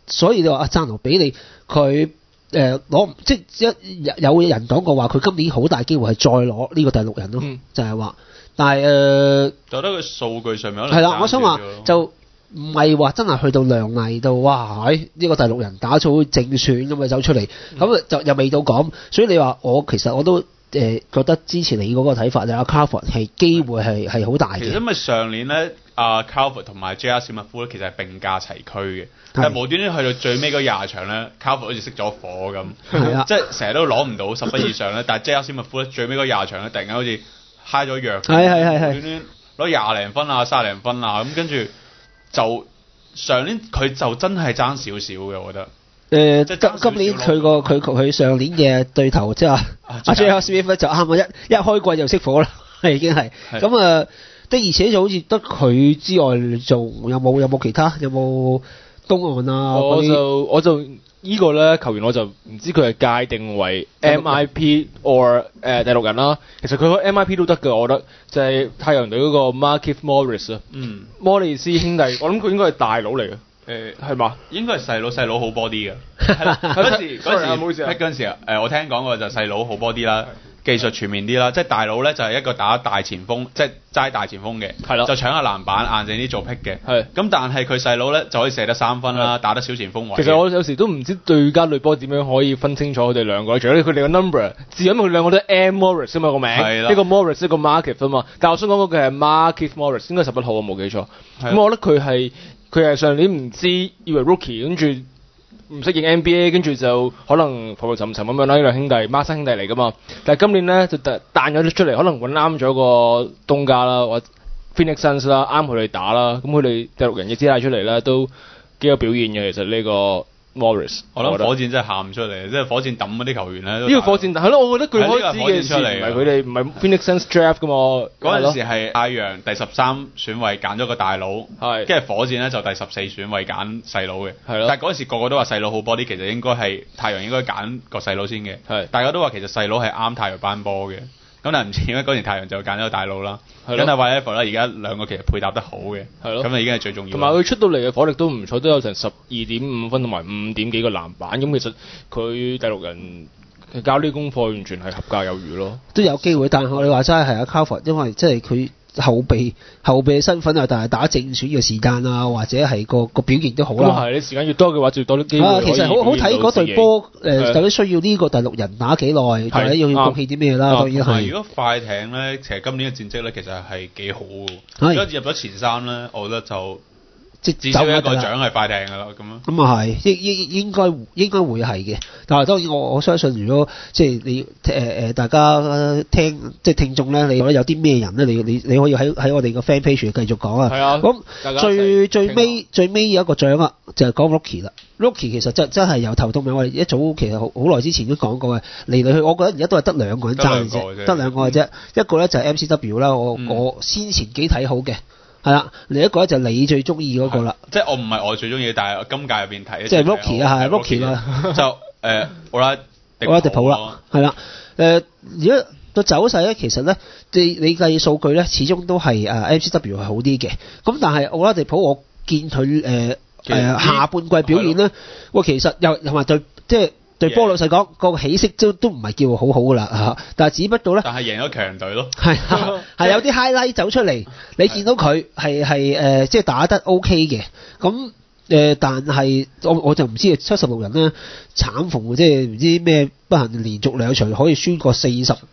所以你話阿贊奴比利佢攞即係有人講過話佢今年好大機會係再攞呢個第六人咯，就係話，但係就得佢數據上面可能係啦，我想話就唔係話真係去到亮麗到哇呢個第六人打到正選咁啊走出嚟，咁就又未到咁，所以你話其實我都覺得支持你嗰個睇法，就阿 Crawford 係機會係好大嘅。 其實因為上年咧，阿 Crawford 同埋 J.R. 史密夫咧，其實係並駕齊驅嘅，但係無端端去到最尾嗰廿場咧 ，Crawford 好似熄咗火咁，即係成日都攞唔到10分以上咧。但係 J.R. 史密夫咧，最尾嗰廿場咧，突然間好似嗨咗藥，無端端攞20零分啊、30零分啊，咁跟住就上年佢就真係爭少少嘅，我覺得。 今年佢上年嘅對頭即係阿 J.R. Smith 就啱啊，一開季就熄火啦，已經係咁啊。的而且就好似得佢之外，仲有冇其他？有冇東岸啊？ 我就呢個咧球員我就唔知佢係界定為 MIP or 第六人啦。其實佢個 MIP 都得嘅，我覺得就係太陽隊嗰個 Markieff Morris 啊。摩利斯兄弟，我諗佢應該係大佬嚟嘅。係嘛？應該係細佬好波啲嘅。嗰時 pick 嗰陣時我聽講過就細佬好波啲啦。技術全面啲啦，即係大佬咧就係一個打大前鋒，即係齋大前鋒嘅，就搶下籃板，硬淨啲做 pick 嘅。咁但係佢細佬咧就可以射得3分啦，打得小前鋒位。其實我有時都唔知對家對波點樣可以分清楚佢哋兩個，除咗佢哋個 number，只因為佢兩個都 M Morris 啊嘛個名，一個 Morris 一個 Markieff 啊嘛。但係我想講嗰個係 Markieff Morris，應該11號我冇記錯。咁我覺得佢係上年唔知以為 rookie 跟住。唔適應 NBA，跟住就可能浮浮沉沉咁樣啦。呢兩兄弟孖生兄弟嚟噶嘛，但係今年咧就彈咗出嚟，可能揾啱咗個東家啦，或者 Phoenix Suns 啦，啱佢哋打啦。咁佢哋第六人嘅姿態出嚟咧，都幾有表現嘅。其實呢個 Morris， 我諗火箭真係喊唔出嚟，即係火箭抌嗰啲球員咧。呢個火箭係咯，我覺得佢開始嘅事唔係佢哋，唔係 Phoenix Suns draft 噶嘛。嗰陣時係太陽第13選位揀咗個大佬，跟住火箭咧就第14選位揀細佬嘅。但係嗰陣時個個都話細佬好波啲，其實應該係太陽應該揀個細佬先嘅。大家都話其實細佬係啱太陽班波嘅。咁但係唔知點解嗰年太陽就揀咗個大佬啦，咁啊 whatever 啦，而家兩個其實配搭得好嘅，咁啊已經係最重要。同埋佢出到嚟嘅火力都唔錯，都有成12.5分同埋5點幾個籃板，咁其實佢第六人交呢啲功課完全係合格有餘咯。都有機會，但係你話齋係阿 Crawford， 因為即係佢後備嘅身份啊，但係打正選嘅時間啊，或者係個表現都好啦。咁係，你時間越多嘅話，就越多啲機會。其實好睇嗰隊波究竟需要呢個第六人打幾耐，或者要貢獻啲咩啦。當然係。如果快艇咧，其實今年嘅戰績咧，其實係幾好嘅。如果入咗前3咧，我覺得就至少一個獎係快艇㗎啦。咁啊係，應該會係嘅。但係當然我相信，如果即係你大家聽即係聽眾咧，你覺得有啲咩人咧？你可以喺我哋個 fan page 繼續講啊。係啊。咁最尾有一個獎啊，就係講 Rookie 啦。Rookie 其實真係由頭到尾，我哋一早其實好耐之前都講過嘅，嚟去，我覺得而家都係得兩個人爭嘅啫，得兩個嘅啫。一個咧就係 MCW 啦，我先前幾睇好嘅。係啦，另一個咧就你最中意嗰個啦，即係我唔係我最中意，但係今屆入邊睇即係 Rookie 啊，係 Rookie 啦，就我拉迪普啦，係啦，如果個走勢咧，其實咧你計數據咧，始終都係MCW 係好啲嘅，咁但係我拉迪普，我見佢下半季表現咧，喂，其實又同埋對即係。對波老實講，個起色都唔係叫好好噶啦嚇，但係只不過咧，但係贏咗強隊咯，係有啲 highlight 走出嚟，你見到佢係即係打得 OK 嘅，咁但係我就唔知76人咧慘逢即係唔知咩不幸連續2場可以輸過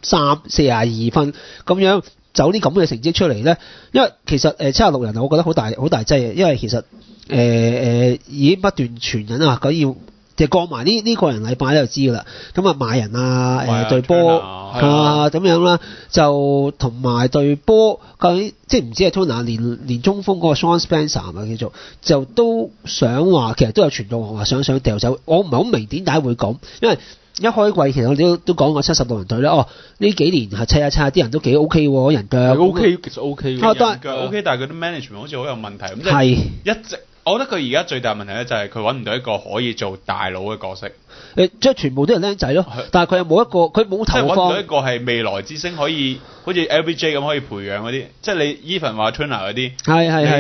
43、42分咁樣走啲咁嘅成績出嚟咧，因為其實76人我覺得好大劑嘅，因為其實已經不斷傳緊啊，要。就過埋呢個人禮拜咧就知㗎啦，咁啊買人啊對波啊咁樣啦，就同埋對波究竟即係唔知係 Tuna 連中鋒嗰個 Sean Spencer 啊叫做，就都想話其實都有傳到話想掉走，我唔係好明點解會咁，因為一開季其實我哋都講過76人隊啦，呢幾年係砌下啲人都幾 OK 喎，人腳 OK 其實 OK 人腳 OK， 但係佢啲 management 好似好有問題咁，即係一直。我覺得佢而家最大問題咧就係佢揾唔到一個可以做大佬嘅角色。即係全部都係僆仔咯，但係佢又冇一個，佢冇投放。即係揾唔到一個係未來之星可以，好似 LBJ 咁可以培養嗰啲。即係你 Even 話 Turner 嗰啲，係。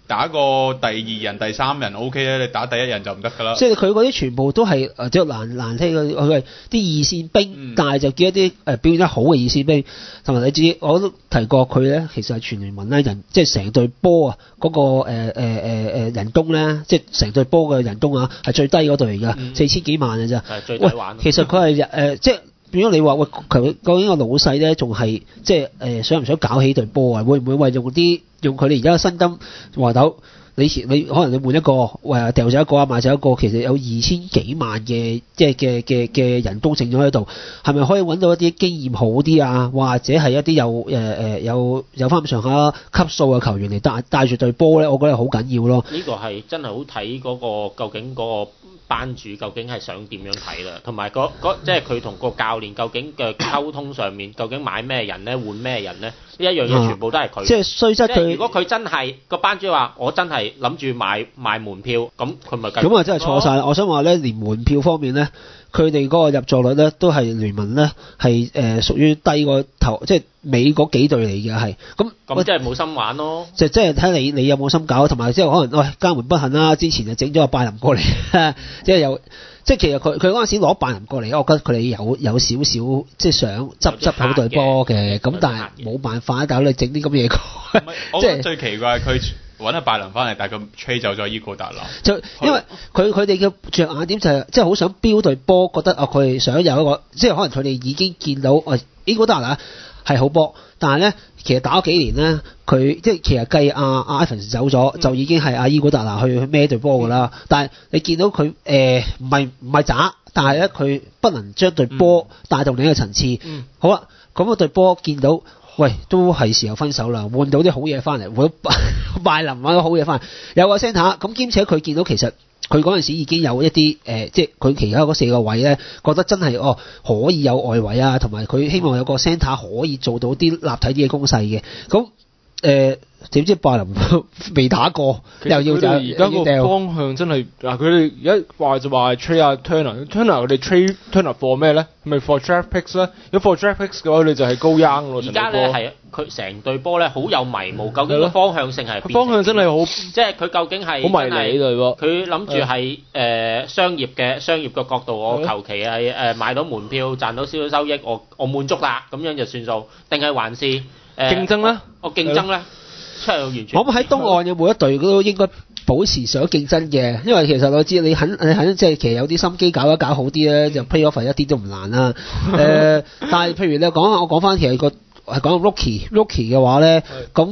打個第二人、第三人 OK 咧，你打第一人就唔得㗎啦。 即係佢嗰啲全部都係即係難聽嘅，佢係啲二線兵，但係就叫一啲表現得好嘅二線兵。同埋你知，我都提過佢咧，其實係全聯盟咧即係成隊波啊嗰個人工咧，即係成隊波嘅人工啊係最低嗰隊嚟㗎，4000幾萬嘅咋。 係最抵玩。 其實佢係即係。變咗你話喂，究竟個老細咧仲係即係想唔想搞起隊波啊？會唔會話用佢哋而家嘅薪金話到你可能你換一個掉走一個啊賣走一個，其實有2000幾萬嘅即係嘅人工剩咗喺度，係咪可以揾到一啲經驗好啲啊？或者係一啲有翻咁上下級數嘅球員嚟帶住隊波咧？我覺得好緊要咯。 呢個係真係好睇嗰個究竟嗰個班主究竟係想點樣睇啦，同埋即係佢同個教練究竟嘅溝通上面，究竟買咩人咧，換咩人咧，呢一樣嘢全部都係佢。即係雖則佢，如果佢真係個班主話，我真係諗住買門票，咁佢咪繼續。咁啊真係錯晒！我想話咧，連門票方面咧，佢哋嗰個入座率咧都係聯盟咧係屬於低過頭，即係尾嗰幾隊嚟嘅係。咁即係冇心玩咯。 即係睇你有冇心搞，同埋即係可能家門不幸啦，之前就整咗個拜仁過嚟，即係即係其實佢嗰陣時攞拜仁過嚟，我覺得佢哋有少少即係想執好隊波嘅，咁但係冇辦法，但係你整啲咁嘢過。 我覺得最奇怪係佢揾阿拜仁翻嚟，但係佢 trade 走咗伊古達拿。 就因為佢哋嘅着眼點就係即係好想標隊波，覺得佢哋想有一個，即係可能佢哋已經見到伊古達拿係好波，但係咧其實打咗幾年咧，佢即係其實計阿 Evans 走咗，就已經係阿伊古達拿去孭隊波㗎啦。但係你見到佢唔係渣，但係咧佢不能將隊波帶到另一個層次。好啦，咁個隊波見到，喂，都係時候分手啦，換到啲好嘢翻嚟，換到拜仁揾到好嘢翻嚟，有個 centre， 咁兼且佢見到其實佢嗰陣時已經有一啲即係佢其他嗰4個位咧，覺得真係可以有外圍啊，同埋佢希望有個 centre 可以做到啲立體啲嘅攻勢嘅，咁點知拜仁未打過，又要就而家個方向真係嗱，佢哋而家話就話 trade 阿 Turner 佢哋 trade Turner for 咩咧？係咪 for draft picks 咧？如果 for draft picks 嘅話，你就係高 young 咯。 而家咧係佢成隊波咧好有迷霧，究竟個方向性係方向真係好， 即係佢究竟係好迷你隊喎。 佢諗住係商業嘅角度，我求其係買到門票賺到少少收益，我滿足啦，咁樣就算數，定係還是競爭咧？ 我競爭咧？完全我諗喺東岸嘅每一隊都應該保持上競爭嘅，因為其實我知你肯即係其實有啲心機搞好啲咧，就 play off 一啲都唔難啦。但係譬如你我講翻其實係講 rookie 嘅話咧，咁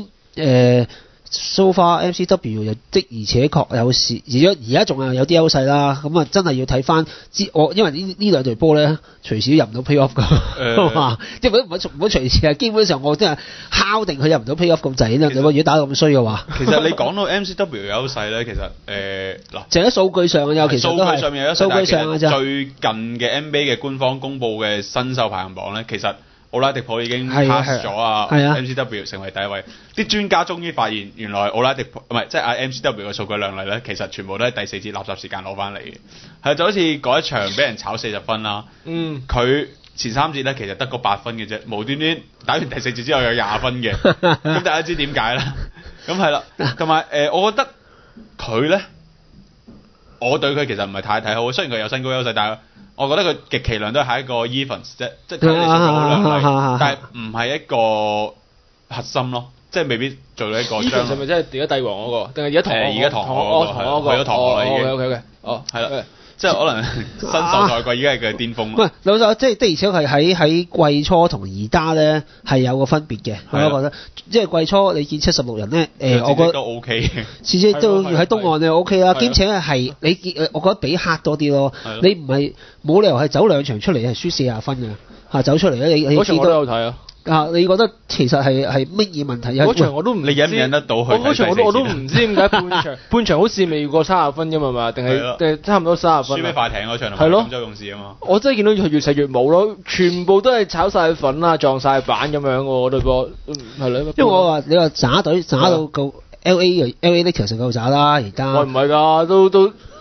so far MCW 又的而且確有時，而家仲係有啲優勢啦。咁啊，真係要睇翻因為呢兩隊波咧，隨時都入唔到 playoff 㗎嘛。即係唔好隨時啊，基本上我真係敲定佢入唔到 playoff 咁滯啦。如果打到咁衰嘅話， 其實你講到 MCW 有優勢咧，其實嗱， 就喺數據上有其實都係數據上面有優勢， 數據上嘅啫。 最近嘅 NBA 嘅官方公佈嘅新秀排行榜咧，其實奧拉迪普已經 pass 咗MCW 成為第一位。啲專家終於發現，原來奧拉迪普唔係即係MCW 嘅數據量嚟咧，其實全部都係第4節垃圾時間攞翻嚟嘅。係就好似嗰一場俾人炒40分啦。佢前3節咧其實得個8分嘅啫，無端端打完第4節之後有20分嘅。咁大家知點解啦？咁係啦，同埋我覺得佢咧，我對佢其實唔係太睇好。雖然佢有身高優勢，但係我覺得佢極其量都係一個 Evans 啫，即係睇你數據量嚟，但係唔係一個核心咯，即係未必做到一個。 Evans 係咪即係而家帝王嗰個？定係而家唐河嗰個？ 去咗唐河啦已經。 OK， 係啦。即係可能新秀賽季已經係佢嘅巔峰。 喂，老實即係的而且確係喺季初同而家咧係有個分別嘅，我覺得。即係季初你見76人咧，我覺得都 OK 嘅。 次次都喺東岸就 OK 啦，兼且係你見我覺得比黑多啲咯。你唔係冇理由係走2場出嚟係輸40分嘅走出嚟咧，你嗰場我都有睇啊。 你覺得其實係乜嘢問題？ 嗰場我都唔， 你忍唔忍得到佢？ 嗰場我都唔知點解半場好似未過30分㗎嘛？定係差唔多30分？ 輸俾快艇嗰場係咯， 金州勇士啊嘛。 我真係見到佢越食越冇咯，全部都係炒晒粉啊，撞晒板咁樣喎，我對波係咯。 因為我話你話渣隊渣到夠 LA 呢其實夠渣啦，而家。 喂唔係㗎，都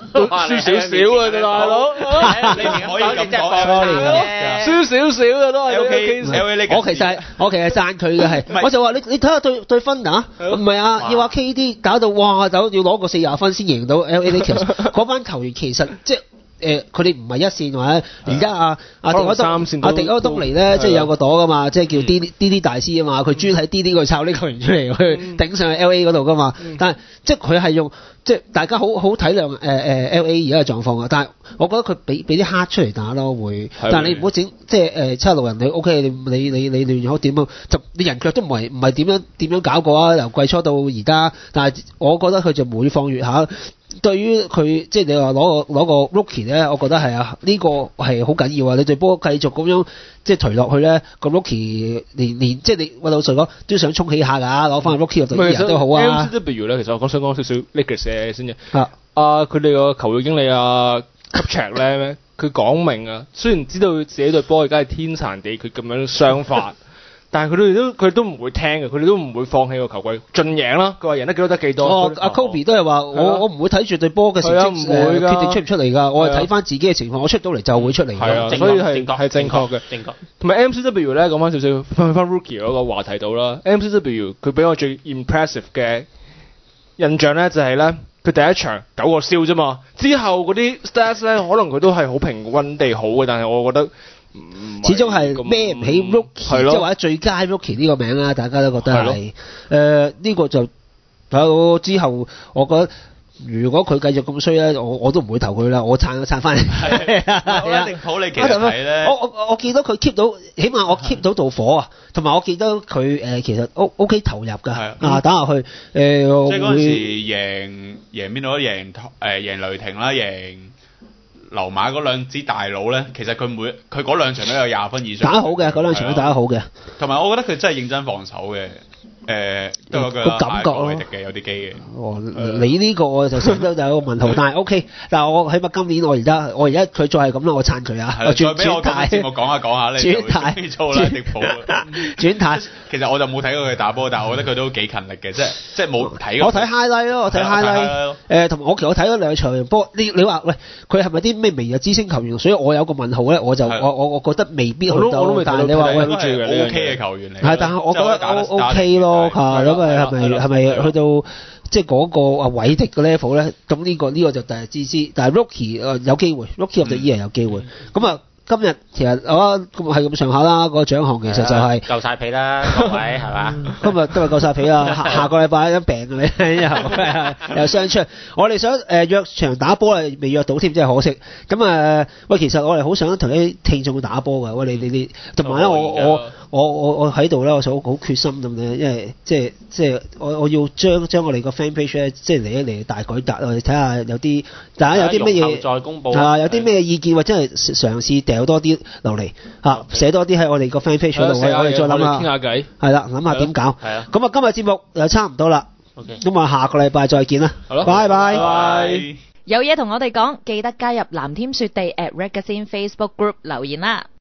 輸少少啊，大佬， 你唔可以咁講輸少少啊都係。 我其實讚佢嘅係，我就話你睇下對分打，唔係啊，要話 KD 搞到哇，就要攞個40分先贏到 LA Lakers 嗰班球員其實即係。佢哋唔係一線或者而家阿迪歐東尼咧，即係有個朵噶嘛，即係叫 D 大師啊嘛，佢專喺 D 去抄呢球員出嚟去頂上去 LA 嗰度噶嘛，但係即係佢係用即係大家好體諒LA 而家嘅狀況啊，但係我覺得佢俾啲黑出嚟打咯會，但係你唔好整即係76人你 OK 你亂咗點啊，就你人腳都唔係點樣搞過啊，由季初到而家，但係我覺得佢就每況愈下。對於佢即係你話攞個 rookie 咧，我覺得係啊，呢個係好緊要啊！你隊波繼續咁樣即係頹落去咧，個 rookie 連即係你話老實講都想衝起下㗎，攞翻個 rookie 入隊人都好啊。 MCW 咧，其實我想講少少 Lakers 先啫。佢哋個球隊經理Kupchak 咧，佢講明啊，雖然知道自己隊波而家係天殘地缺咁樣傷法。但係佢都唔會聽嘅，佢哋都唔會放棄個球季，盡贏啦。佢話贏得幾多得幾多。 阿 Kobe 都係話我唔會睇住對波嘅成績唔會決定出唔出嚟㗎，我係睇翻自己嘅情況，我出到嚟就會出嚟。 所以係正確嘅。同埋 MCW 咧講翻少少，翻 Rookie 嗰個話題到啦。MCW 佢俾我最 impressive 嘅印象咧就係咧，佢第一場9個燒啫嘛，之後嗰啲 stats 咧可能佢都係好平均地好嘅，但係我覺得。 始終係孭唔起 rookie，即係或者最佳 rookie 呢個名啦，大家都覺得係呢個就睇之後，我覺得如果佢繼續咁衰咧，我都唔會投佢啦，我撐翻嚟。 我一定抱你其實睇咧。 我見到佢 keep 到，起碼我 keep 到道火啊，同埋我見到佢其實 OK 投入㗎，打下去即係嗰陣時贏邊度都贏雷霆啦，贏。溜馬嗰兩支大佬咧，其實佢嗰兩場都有20分以上， 打得好嘅，嗰兩場都打得好嘅。 同埋我覺得佢真係認真防守嘅，都有個感覺咯， 有啲機嘅。 你呢個我就成日都有個問號，但係 OK。但係我起碼今年我而家佢再係咁啦，我撐佢啊！ 再俾我節目講下咧，轉態錯啦，迪普。 轉態。 其實我就冇睇過佢打波，但係我覺得佢都幾勤力嘅，即係冇睇過。 我睇 highlight 咯，我睇 highlight。同埋我睇咗2場波，你話喂，佢係咪啲咩明日之星球員？所以我有個問號咧，我覺得未必去到。但係你話喂 ，OK 嘅球員嚟。 係，但係我覺得 OK 咯，咁係咪去到即係嗰個韋迪嘅 level 咧？咁呢個就第日知之。但係 Rookie 有機會 ，Rookie of the Year有機會。咁啊。今日其實咁係咁上下啦，個獎項其實就係夠晒皮啦，各位係嘛？ 今日夠晒皮啦，下個禮拜有病嘅你又傷出。我哋想約場打波未約到添，真係可惜。咁喂，其實我哋好想同啲聽眾打波㗎。喂，你同埋咧，我喺度咧，我想好決心咁樣，因為即係我要將我哋個 fan page 咧，即係嚟一嚟大改革，我哋睇下大家有啲乜嘢再公佈有啲咩意見或者係嘗試掉多啲落嚟寫多啲喺我哋個 fan page 嗰度，我哋再諗下傾下偈， 係啦，諗下點搞。咁今日節目又差唔多啦，咁下個禮拜再見啦，拜拜。 有嘢同我哋講，記得加入藍天雪地@Ragazine Facebook Group 留言啦。